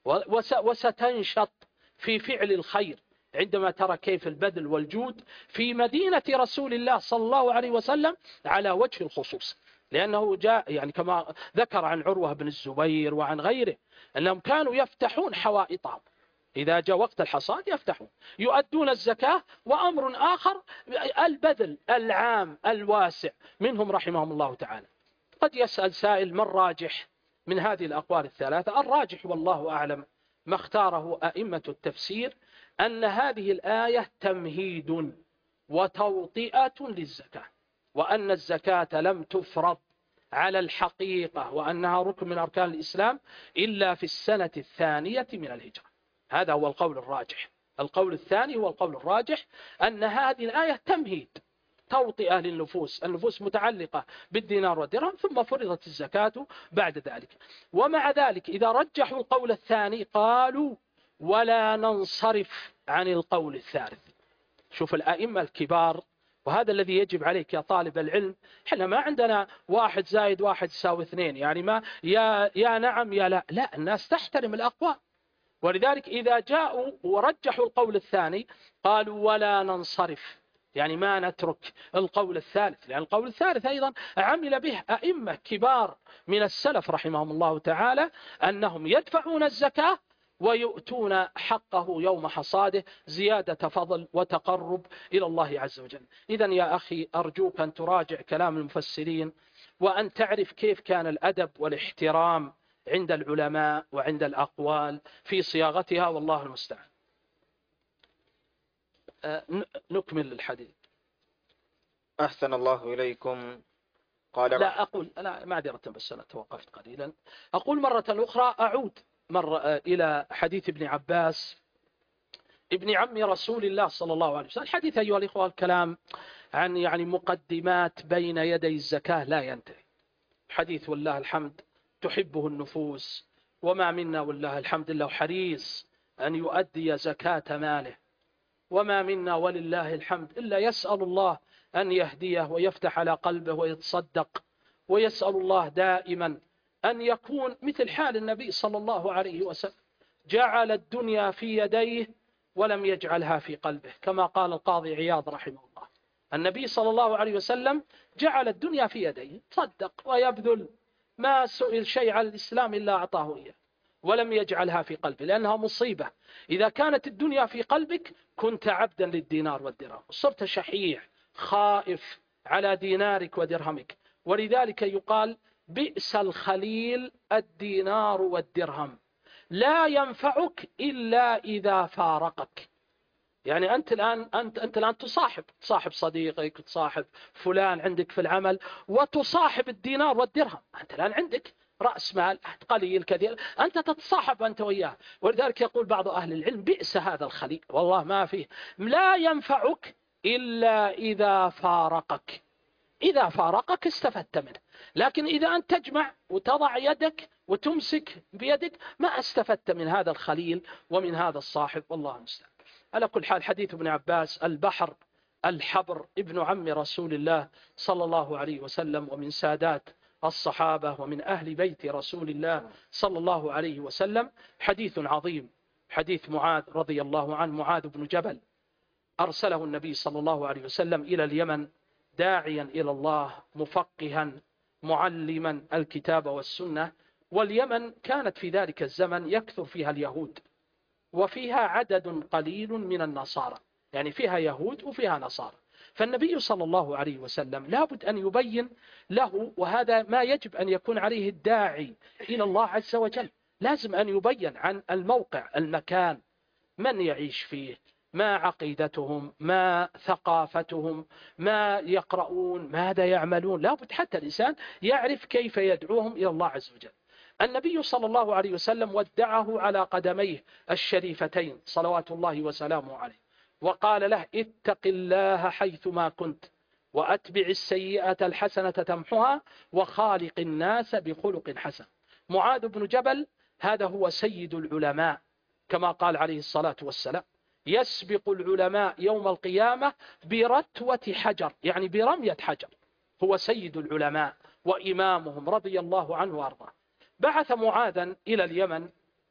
وستنشط في فعل الخير عندما ترى كيف البذل والجود في مدينة رسول الله صلى الله عليه وسلم على وجه الخصوص، لأنه جاء يعني كما ذكر عن عروة بن الزبير وعن غيره أنهم كانوا يفتحون حوائطهم إذا جاء وقت الحصاد، يفتحون يؤدون الزكاة. وأمر آخر البذل العام الواسع منهم رحمهم الله تعالى. قد يسأل سائل ما الراجح من هذه الأقوال الثلاثة؟ الراجح والله أعلم ما اختاره أئمة التفسير أن هذه الآية تمهيد وتوطئة للزكاة، وأن الزكاة لم تفرض على الحقيقة وأنها ركن من أركان الإسلام إلا في السنة الثانية من الهجرة. هذا هو القول الراجح. القول الثاني هو القول الراجح أن هذه الآية تمهيد توطئة للنفوس، النفوس متعلقة بالدينار والدرهم، ثم فرضت الزكاة بعد ذلك. ومع ذلك إذا رجحوا القول الثاني قالوا ولا ننصرف عن القول الثالث. شوف الأئمة الكبار، وهذا الذي يجب عليك يا طالب العلم. احنا ما عندنا واحد زائد واحد يساوي اثنين، يعني ما يا يا نعم يا لا، لا، الناس تحترم الأقوال. ولذلك إذا جاءوا ورجحوا القول الثاني قالوا ولا ننصرف، يعني ما نترك القول الثالث، لأن القول الثالث أيضا عمل به أئمة كبار من السلف رحمهم الله تعالى، أنهم يدفعون الزكاة ويؤتون حقه يوم حصاده زيادة فضل وتقرب إلى الله عز وجل. إذن يا أخي أرجوك أن تراجع كلام المفسرين، وأن تعرف كيف كان الأدب والاحترام عند العلماء وعند الأقوال في صياغتها، والله المستعان. نكمل الحديث. أحسن الله إليكم. قال لا أقول أنا معذرة بس أنا توقفت قليلا. أقول مرة أخرى أعود مرة إلى حديث ابن عباس ابن عم رسول الله صلى الله عليه وسلم. الحديث أيها الإخوة الكلام عن يعني مقدمات بين يدي الزكاة لا ينتهي. حديث والله الحمد تحبه النفوس، وما منا والله الحمد لله حريص أن يؤدي زكاة ماله، وما منا ولله الحمد إلا يسأل الله أن يهديه ويفتح على قلبه ويتصدق، ويسأل الله دائما أن يكون مثل حال النبي صلى الله عليه وسلم، جعل الدنيا في يديه ولم يجعلها في قلبه، كما قال القاضي عياض رحمه الله. النبي صلى الله عليه وسلم جعل الدنيا في يديه، تصدق ويبذل، ما سئل شيء على الإسلام إلا أعطاه إياه، ولم يجعلها في قلبه، لأنها مصيبة. إذا كانت الدنيا في قلبك كنت عبدا للدينار والدرهم، صرت شحيح خائف على دينارك ودرهمك. ولذلك يقال بئس الخليل الدينار والدرهم، لا ينفعك إلا إذا فارقك. يعني أنت الآن أنت أنت الآن تصاحب تصاحب صديقك، تصاحب فلان عندك في العمل، وتصاحب الدينار والدرهم. أنت الآن عندك رأس مال قليل كثير، أنت تتصاحب أنت وياه. ولذلك يقول بعض أهل العلم بئس هذا الخليل، والله ما فيه، لا ينفعك إلا إذا فارقك. إذا فارقك استفدت منه، لكن إذا أنت تجمع وتضع يدك وتمسك بيدك ما استفدت من هذا الخليل ومن هذا الصاحب، والله المستعان. على كل حال، حديث ابن عباس البحر الحبر ابن عم رسول الله صلى الله عليه وسلم، ومن سادات الصحابة ومن أهل بيت رسول الله صلى الله عليه وسلم، حديث عظيم، حديث معاذ رضي الله عنه. معاذ بن جبل أرسله النبي صلى الله عليه وسلم إلى اليمن داعيا إلى الله، مفقها معلما الكتاب والسنة. واليمن كانت في ذلك الزمن يكثر فيها اليهود، وفيها عدد قليل من النصارى، يعني فيها يهود وفيها نصارى. فالنبي صلى الله عليه وسلم لابد أن يبين له، وهذا ما يجب أن يكون عليه الداعي إلى الله عز وجل، لازم أن يبين عن الموقع، المكان، من يعيش فيه، ما عقيدتهم، ما ثقافتهم، ما يقرؤون، ماذا يعملون. لابد حتى الإنسان يعرف كيف يدعوهم إلى الله عز وجل. النبي صلى الله عليه وسلم ودعه على قدميه الشريفتين صلوات الله وسلامه عليه، وقال له: اتق الله حيثما كنت، وأتبع السيئة الحسنة تمحها، وخالق الناس بخلق حسن. معاذ بن جبل هذا هو سيد العلماء، كما قال عليه الصلاة والسلام: يسبق العلماء يوم القيامة برتوة حجر، يعني برمية حجر. هو سيد العلماء وإمامهم رضي الله عنه وأرضاه. بعث معاذا إلى اليمن،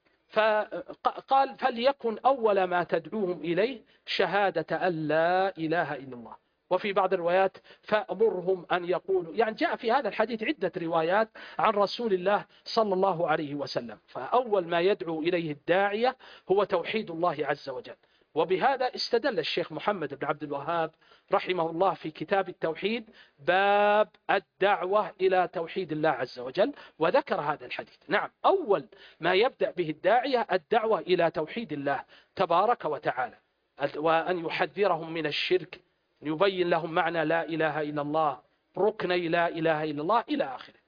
فقال: فليكن أول ما تدعوهم إليه شهادة أن لا إله إلا الله. وفي بعض الروايات: فأمرهم أن يقولوا. يعني جاء في هذا الحديث عدة روايات عن رسول الله صلى الله عليه وسلم. فأول ما يدعو إليه الداعية هو توحيد الله عز وجل. وبهذا استدل الشيخ محمد بن عبد الوهاب رحمه الله في كتاب التوحيد باب الدعوة إلى توحيد الله عز وجل، وذكر هذا الحديث. نعم، أول ما يبدأ به الداعية الدعوة إلى توحيد الله تبارك وتعالى، وأن يحذرهم من الشرك، يبين لهم معنى لا إله إلا الله، ركني لا إله إلا الله إلى آخره.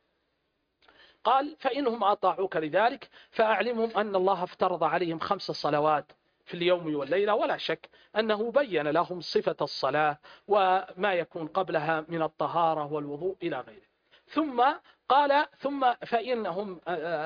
قال: فإنهم أطاعوك لذلك فأعلمهم أن الله افترض عليهم خمس صلوات في اليوم والليلة. ولا شك أنه بين لهم صفة الصلاة وما يكون قبلها من الطهارة والوضوء إلى غيره. ثم قال: ثم فإنهم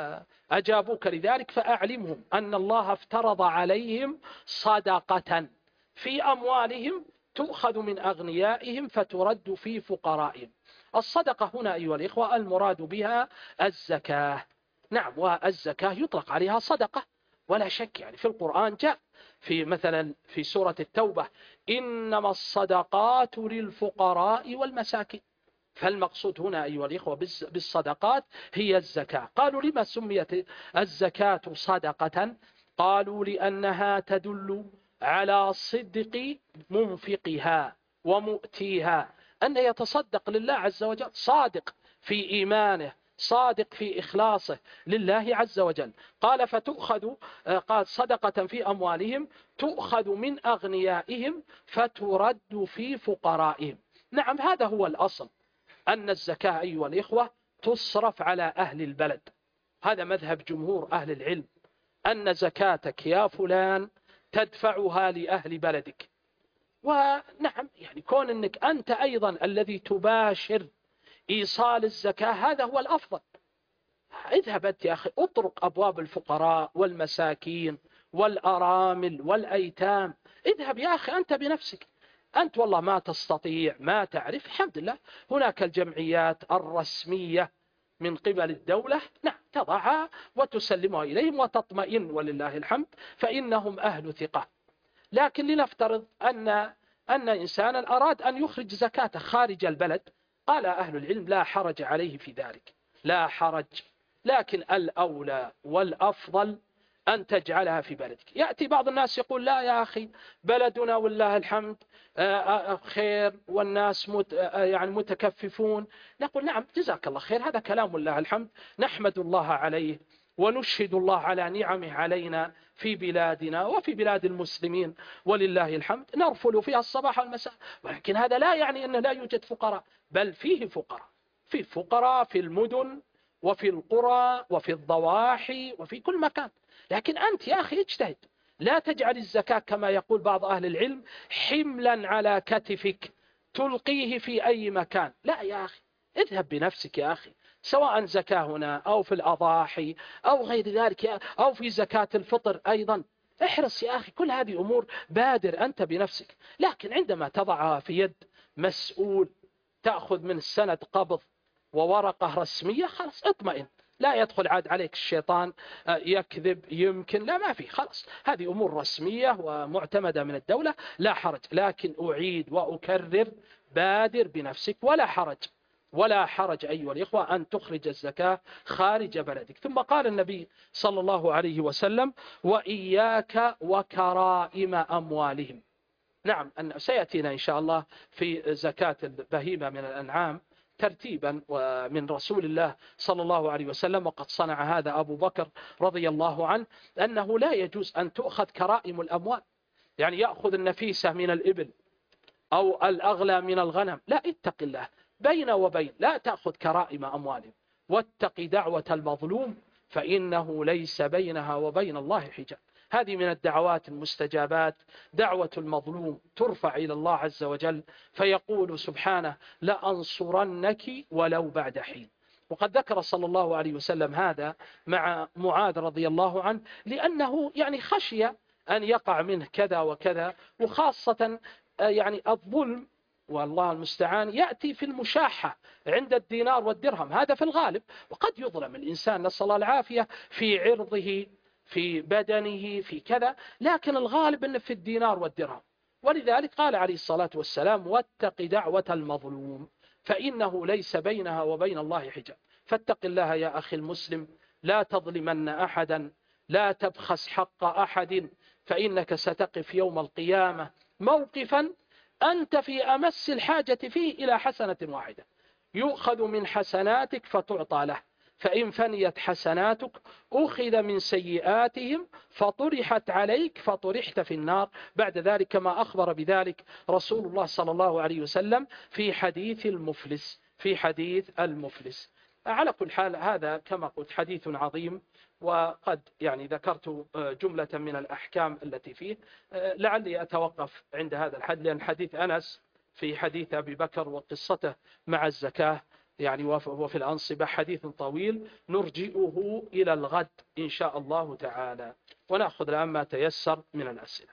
أجابوك لذلك فأعلمهم أن الله افترض عليهم صدقة في أموالهم تؤخذ من أغنيائهم فترد في فقرائهم. الصدقة هنا أيها الإخوة المراد بها الزكاة. نعم، والزكاة يطلق عليها صدقة ولا شك. يعني في القرآن جاء في مثلا في سورة التوبة: إنما الصدقات للفقراء والمساكين. فالمقصود هنا أيها الإخوة بالصدقات هي الزكاة. قالوا: لما سميت الزكاة صدقة؟ قالوا: لأنها تدل على صدق منفقها ومؤتيها، أن يتصدق لله عز وجل، صادق في إيمانه، صادق في إخلاصه لله عز وجل. قال: فتؤخذ، قال: صدقة في أموالهم تؤخذ من أغنيائهم فترد في فقرائهم. نعم، هذا هو الأصل، أن الزكاة أيها الإخوة تصرف على أهل البلد. هذا مذهب جمهور أهل العلم، أن زكاتك يا فلان تدفعها لأهل بلدك. ونعم، يعني كون أنك أنت أيضا الذي تباشر إيصال الزكاة هذا هو الأفضل. اذهب أنت يا أخي، اطرق أبواب الفقراء والمساكين والأرامل والأيتام. اذهب يا أخي أنت بنفسك، أنت والله ما تستطيع ما تعرف، الحمد لله هناك الجمعيات الرسمية من قبل الدولة، نعم تضعها وتسلمها إليهم وتطمئن ولله الحمد، فإنهم أهل ثقة. لكن لنفترض أن أن إنسانا أراد أن يخرج زكاة خارج البلد، قال أهل العلم لا حرج عليه في ذلك، لا حرج، لكن الأولى والأفضل أن تجعلها في بلدك. يأتي بعض الناس يقول لا يا أخي بلدنا والله الحمد خير والناس مت يعني متكففون. نقول نعم جزاك الله خير، هذا كلام والله الحمد، نحمد الله عليه ونشهد الله على نعمه علينا في بلادنا وفي بلاد المسلمين ولله الحمد، نرفل فيها الصباح والمساء، ولكن هذا لا يعني أنه لا يوجد فقراء، بل فيه فقراء، في فقراء في المدن وفي القرى وفي الضواحي وفي كل مكان. لكن أنت يا أخي اجتهد، لا تجعل الزكاة كما يقول بعض أهل العلم حملا على كتفك تلقيه في أي مكان، لا يا أخي اذهب بنفسك يا أخي، سواء زكاة هنا أو في الأضاحي أو غير ذلك أو في زكاة الفطر أيضا، احرص يا أخي، كل هذه أمور بادر أنت بنفسك. لكن عندما تضعها في يد مسؤول تأخذ من السند قبض وورقة رسمية، خلاص اطمئن، لا يدخل عاد عليك الشيطان يكذب يمكن، لا ما في، خلاص هذه أمور رسمية ومعتمدة من الدولة، لا حرج. لكن أعيد وأكرر، بادر بنفسك، ولا حرج ولا حرج أيها الإخوة أن تخرج الزكاة خارج بلدك. ثم قال النبي صلى الله عليه وسلم وإياك وكرائم أموالهم. نعم أن سيأتينا إن شاء الله في زكاة البهيمة من الأنعام ترتيبا ومن رسول الله صلى الله عليه وسلم، وقد صنع هذا أبو بكر رضي الله عنه، أنه لا يجوز أن تؤخذ كرائم الأموال، يعني يأخذ النفيسة من الإبل أو الأغلى من الغنم، لا، اتق الله بين وبين، لا تأخذ كرائم أموالهم، واتق دعوة المظلوم فإنه ليس بينها وبين الله حجاب. هذه من الدعوات المستجابات، دعوة المظلوم ترفع إلى الله عز وجل فيقول سبحانه لأنصرنك ولو بعد حين. وقد ذكر صلى الله عليه وسلم هذا مع معاذ رضي الله عنه، لأنه يعني خشي أن يقع منه كذا وكذا، وخاصة يعني الظلم والله المستعان يأتي في المشاحة عند الدينار والدرهم، هذا في الغالب، وقد يظلم الإنسان نسأل الله العافية في عرضه في بدنه في كذا، لكن الغالب أنه في الدينار والدرهم. ولذلك قال عليه الصلاة والسلام واتق دعوة المظلوم فإنه ليس بينها وبين الله حجاب. فاتق الله يا أخي المسلم، لا تظلمن أحدا، لا تبخس حق أحد، فإنك ستقف يوم القيامة موقفا أنت في أمس الحاجة فيه إلى حسنة واحدة، يؤخذ من حسناتك فتعطى له، فإن فنيت حسناتك أخذ من سيئاتهم فطرحت عليك فطرحت في النار. بعد ذلك كما أخبر بذلك رسول الله صلى الله عليه وسلم في حديث المفلس في حديث المفلس. على كل حال هذا كما قلت حديث عظيم، وقد يعني ذكرت جملة من الأحكام التي فيه، لعلي أتوقف عند هذا الحد، لأن حديث أنس في حديث أبي بكر وقصته مع الزكاة يعني وفي الأنصبة حديث طويل نرجئه إلى الغد إن شاء الله تعالى، ونأخذ الآن ما تيسر من الأسئلة.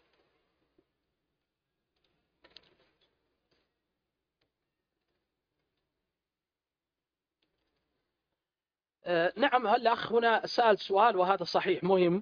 نعم، الأخ هنا سأل سؤال وهذا صحيح مهم،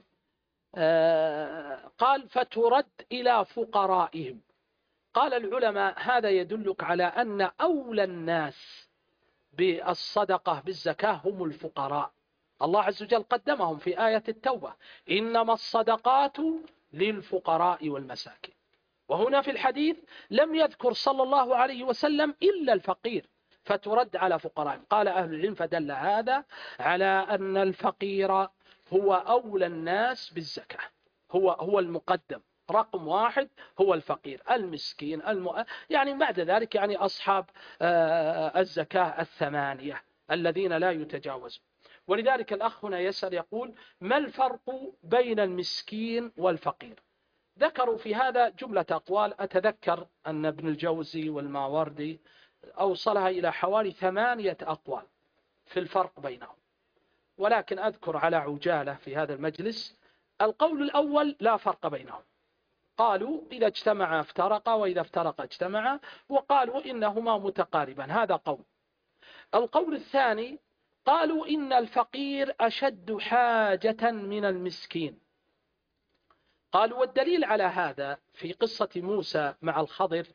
قال فترد إلى فقرائهم. قال العلماء هذا يدلك على أن أولى الناس بالصدقة بالزكاة هم الفقراء، الله عز وجل قدمهم في آية التوبة إنما الصدقات للفقراء والمساكين، وهنا في الحديث لم يذكر صلى الله عليه وسلم إلا الفقير فترد على فقراء. قال أهل العلم فدل هذا على أن الفقير هو أولى الناس بالزكاة، هو هو المقدم، رقم واحد هو الفقير المسكين الم... يعني بعد ذلك يعني أصحاب الزكاة الثمانية الذين لا يتجاوزون. ولذلك الأخ هنا يسأل يقول ما الفرق بين المسكين والفقير؟ ذكروا في هذا جملة أقوال، أتذكر أن ابن الجوزي والماوردي أوصلها إلى حوالي ثمانية أقوال في الفرق بينهم، ولكن أذكر على عجالة في هذا المجلس القول الأول لا فرق بينهم، قالوا إذا اجتمع افترقا وإذا افترقا اجتمعا، وقالوا إنهما متقاربان، هذا قول. القول الثاني قالوا إن الفقير أشد حاجة من المسكين. قالوا والدليل على هذا في قصة موسى مع الخضر،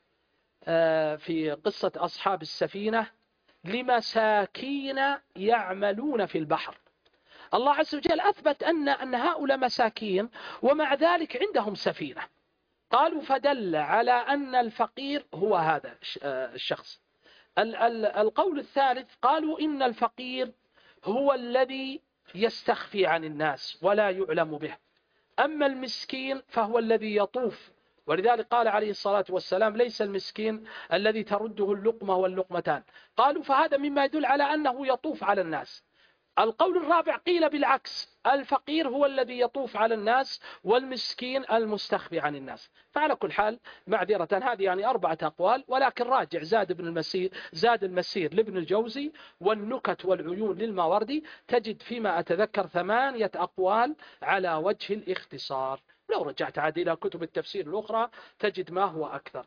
في قصة أصحاب السفينة، لمساكين يعملون في البحر. الله عز وجل أثبت أن أن هؤلاء مساكين ومع ذلك عندهم سفينة. قالوا فدل على أن الفقير هو هذا الشخص. القول الثالث قالوا إن الفقير هو الذي يستخفي عن الناس ولا يعلم به، أما المسكين فهو الذي يطوف. ولذلك قال عليه الصلاة والسلام ليس المسكين الذي ترده اللقمة واللقمتان. قالوا فهذا مما يدل على أنه يطوف على الناس. القول الرابع قيل بالعكس، الفقير هو الذي يطوف على الناس والمسكين المستخفي عن الناس. فعلى كل حال معذرة هذه يعني أربعة أقوال، ولكن راجع زاد ابن المسير زاد المسير لابن الجوزي والنكت والعيون للماوردي، تجد فيما أتذكر ثمانية أقوال على وجه الاختصار. لو رجعت عاد إلى كتب التفسير الأخرى تجد ما هو أكثر.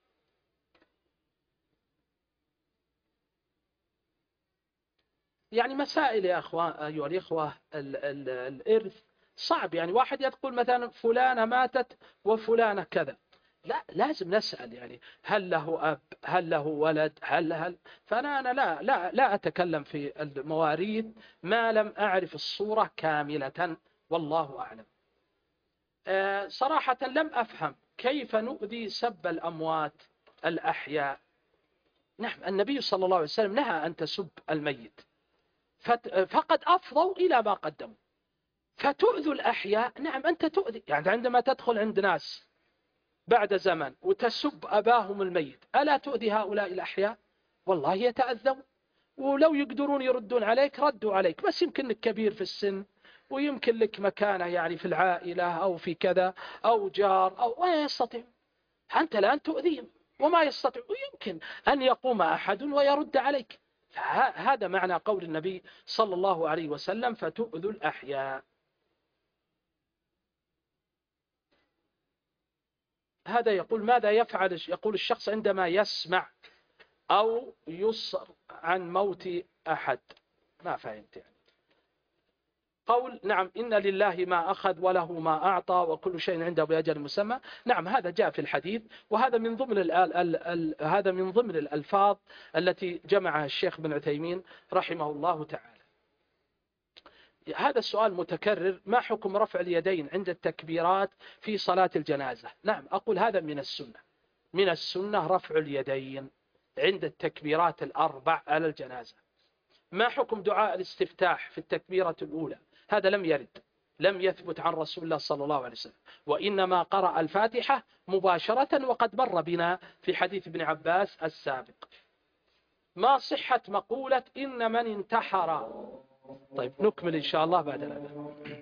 يعني مسائل يا أخوان أيها الإخوة، ال ال الإرث صعب. يعني واحد يقول مثلا فلانة ماتت وفلانة كذا، لا لازم نسأل يعني هل له أب، هل له ولد، هل هل فأنا أنا لا لا لا أتكلم في المواريث ما لم أعرف الصورة كاملة، والله أعلم. أه صراحة لم أفهم كيف نؤذي سب الأموات الأحياء. نعم النبي صلى الله عليه وسلم نهى أن تسب الميت، فقد أفضوا إلى ما قدموا، فتؤذوا الأحياء. نعم أنت تؤذي، يعني عندما تدخل عند ناس بعد زمن وتسب أباهم الميت، ألا تؤذي هؤلاء الأحياء؟ والله يتأذون، ولو يقدرون يردون عليك ردوا عليك، بس يمكن لك كبير في السن ويمكن لك مكانة يعني في العائلة أو في كذا أو جار أو ما يستطيع، أنت الآن تؤذيهم وما يستطيع، ويمكن أن يقوم أحد ويرد عليك. هذا معنى قول النبي صلى الله عليه وسلم فتؤذوا الأحياء. هذا يقول ماذا يفعل يقول الشخص عندما يسمع أو يصر عن موت أحد؟ ما فهمت يعني. قول نعم إن لله ما أخذ وله ما أعطى وكل شيء عنده بأجل مسمى. نعم هذا جاء في الحديث، وهذا من ضمن ال ال ال هذا من ضمن الألفاظ التي جمعها الشيخ بن عثيمين رحمه الله تعالى. هذا السؤال متكرر، ما حكم رفع اليدين عند التكبيرات في صلاة الجنازة؟ نعم أقول هذا من السنة، من السنة رفع اليدين عند التكبيرات الأربع على الجنازة. ما حكم دعاء الاستفتاح في التكبيرة الأولى؟ هذا لم يرد، لم يثبت عن رسول الله صلى الله عليه وسلم، وإنما قرأ الفاتحة مباشرة، وقد مر بنا في حديث ابن عباس السابق. ما صحة مقولة إن من انتحر؟ طيب نكمل إن شاء الله بعد الأذان.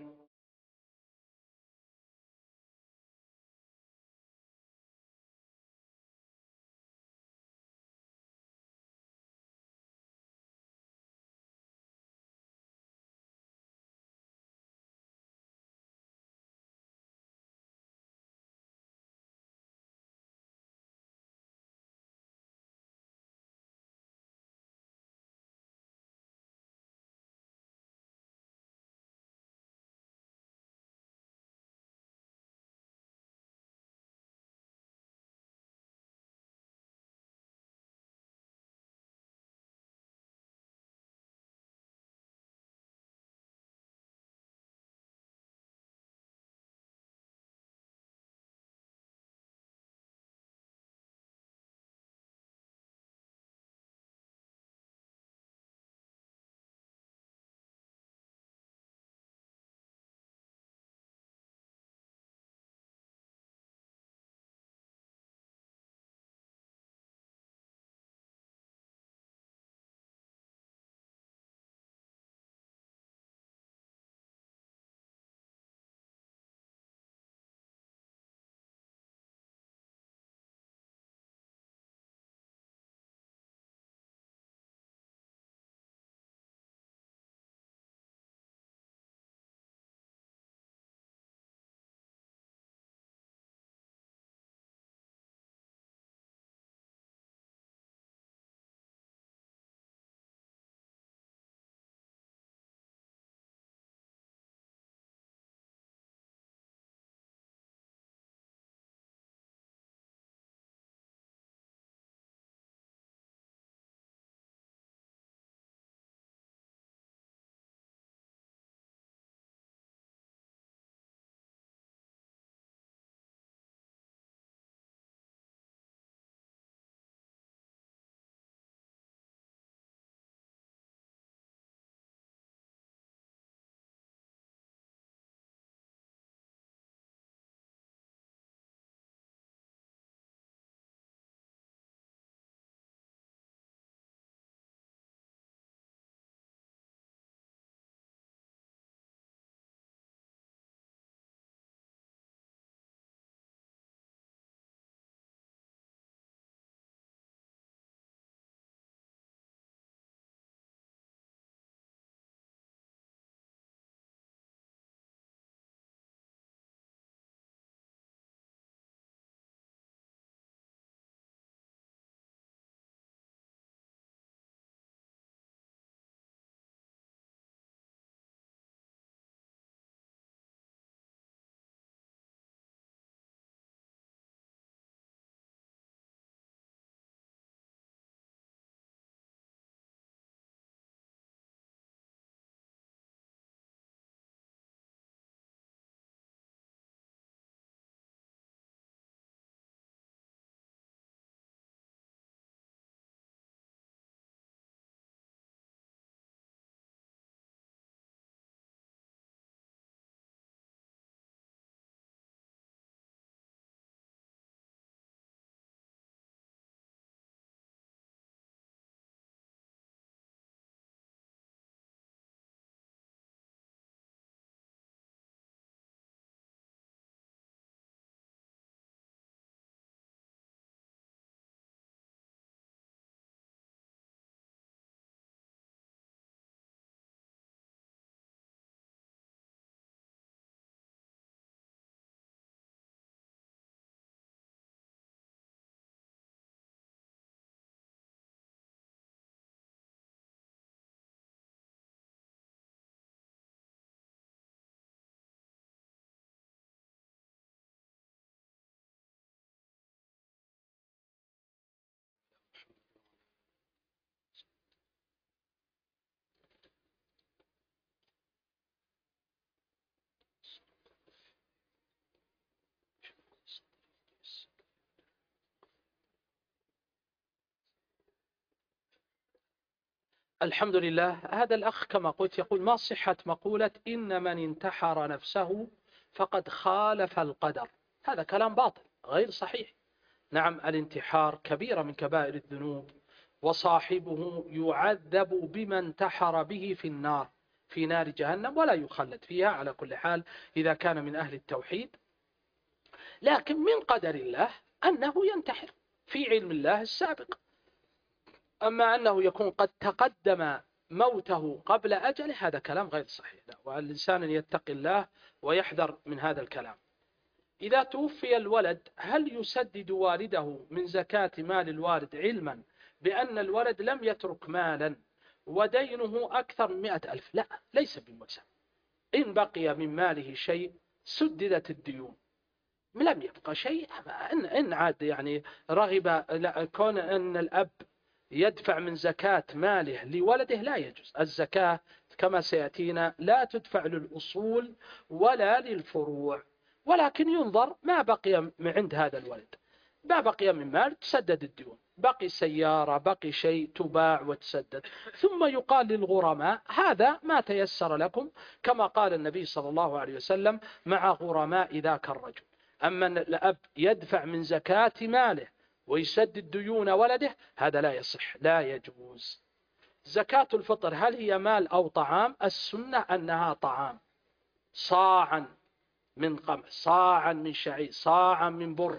الحمد لله. هذا الأخ كما قلت يقول: ما صحة مقولة إن من انتحر نفسه فقد خالف القدر؟ هذا كلام باطل غير صحيح. نعم، الانتحار كبيرة من كبائر الذنوب، وصاحبه يعذب بما انتحر به في النار، في نار جهنم، ولا يخلد فيها على كل حال إذا كان من أهل التوحيد. لكن من قدر الله أنه ينتحر في علم الله السابق. أما أنه يكون قد تقدم موته قبل أجله هذا كلام غير صحيح. لا، والإنسان أن يتقي الله ويحذر من هذا الكلام. إذا توفي الولد هل يسدد والده من زكاة مال الوالد، علما بأن الولد لم يترك مالا ودينه أكثر من مئة ألف؟ لا، ليس بملزم. إن بقي من ماله شيء سددت الديون، لم يبقى شيء إن عاد يعني رغب كون أن الأب يدفع من زكاة ماله لولده لا يجوز. الزكاة كما سيأتينا لا تدفع للأصول ولا للفروع، ولكن ينظر ما بقي من عند هذا الولد، ما بقي من مال تسدد الديون، بقي سيارة بقي شيء تباع وتسدد، ثم يقال للغرماء هذا ما تيسر لكم، كما قال النبي صلى الله عليه وسلم: مع غرماء ذاك الرجل. أما الأب يدفع من زكاة ماله ويسدد ديون ولده هذا لا يصح، لا يجوز. زكاة الفطر هل هي مال أو طعام؟ السنة أنها طعام، صاعا من قمح، صاعا من شعير، صاعا من بر.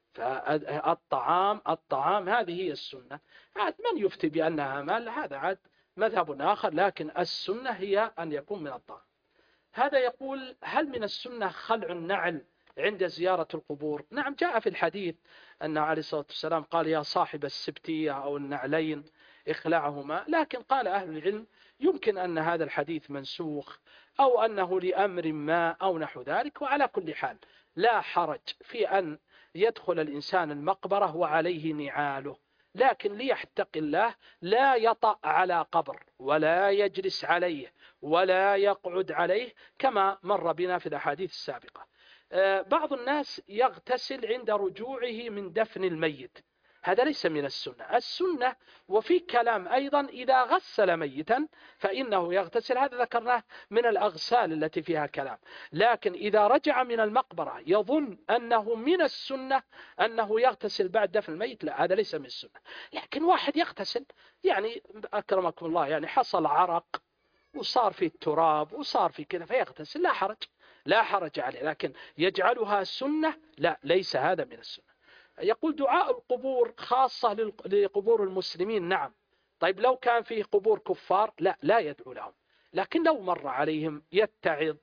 فالطعام الطعام هذه هي السنة. عاد من يفتي بأنها مال هذا عاد مذهب آخر، لكن السنة هي أن يكون من الطعام. هذا يقول: هل من السنة خلع النعل عند زيارة القبور؟ نعم، جاء في الحديث أن عليه الصلاة والسلام قال: يا صاحب السبتية أو النعلين اخلعهما. لكن قال أهل العلم يمكن أن هذا الحديث منسوخ، أو أنه لأمر ما أو نحو ذلك. وعلى كل حال لا حرج في أن يدخل الإنسان المقبرة وعليه نعاله، لكن ليتق الله لا يطأ على قبر ولا يجلس عليه ولا يقعد عليه كما مر بنا في الأحاديث السابقة. بعض الناس يغتسل عند رجوعه من دفن الميت، هذا ليس من السنة. السنة وفي كلام أيضا إذا غسل ميتا فإنه يغتسل، هذا ذكرناه من الأغسال التي فيها كلام. لكن إذا رجع من المقبرة يظن أنه من السنة أنه يغتسل بعد دفن الميت، لا، هذا ليس من السنة. لكن واحد يغتسل يعني أكرمكم الله يعني حصل عرق وصار في التراب وصار في كذا فيغتسل، لا حرج، لا حرج عليه. لكن يجعلها سنة لا، ليس هذا من السنة. يقول: دعاء القبور خاصة لقبور المسلمين. نعم. طيب لو كان فيه قبور كفار لا لا يدعو لهم، لكن لو مر عليهم يتعظ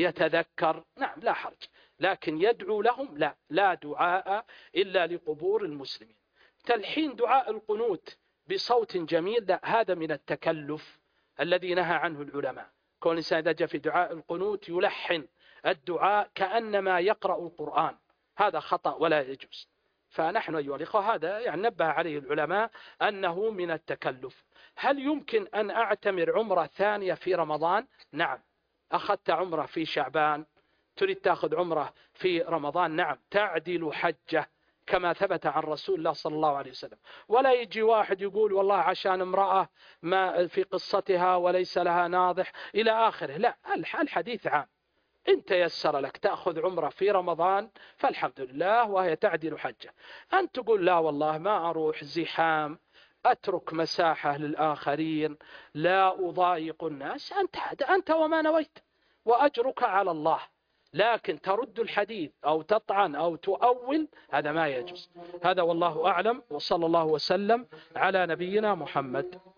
يتذكر نعم لا حرج، لكن يدعو لهم لا، لا دعاء إلا لقبور المسلمين. تلحين دعاء القنوت بصوت جميل لا، هذا من التكلف الذي نهى عنه العلماء. كون الإنسان إذا جاء في دعاء القنوت يلحن الدعاء كأنما يقرأ القرآن، هذا خطأ ولا يجوز. فنحن أيها الأخوة هذا يعني نبه عليه العلماء أنه من التكلف. هل يمكن أن أعتمر عمرة ثانية في رمضان؟ نعم. أخذت عمرة في شعبان تريد تأخذ عمرة في رمضان، نعم، تعدل حجة كما ثبت عن رسول الله صلى الله عليه وسلم. ولا يجي واحد يقول والله عشان امرأة ما في قصتها وليس لها ناضح إلى آخره، لا، الحديث عام. إن تيسر لك تأخذ عمرة في رمضان فالحمد لله وهي تعدل حجة. أن تقول لا والله ما أروح زحام، أترك مساحة للآخرين، لا أضايق الناس، أنت, أنت وما نويت وأجرك على الله. لكن ترد الحديث أو تطعن أو تؤول هذا ما يجوز. هذا والله أعلم، وصلى الله وسلم على نبينا محمد.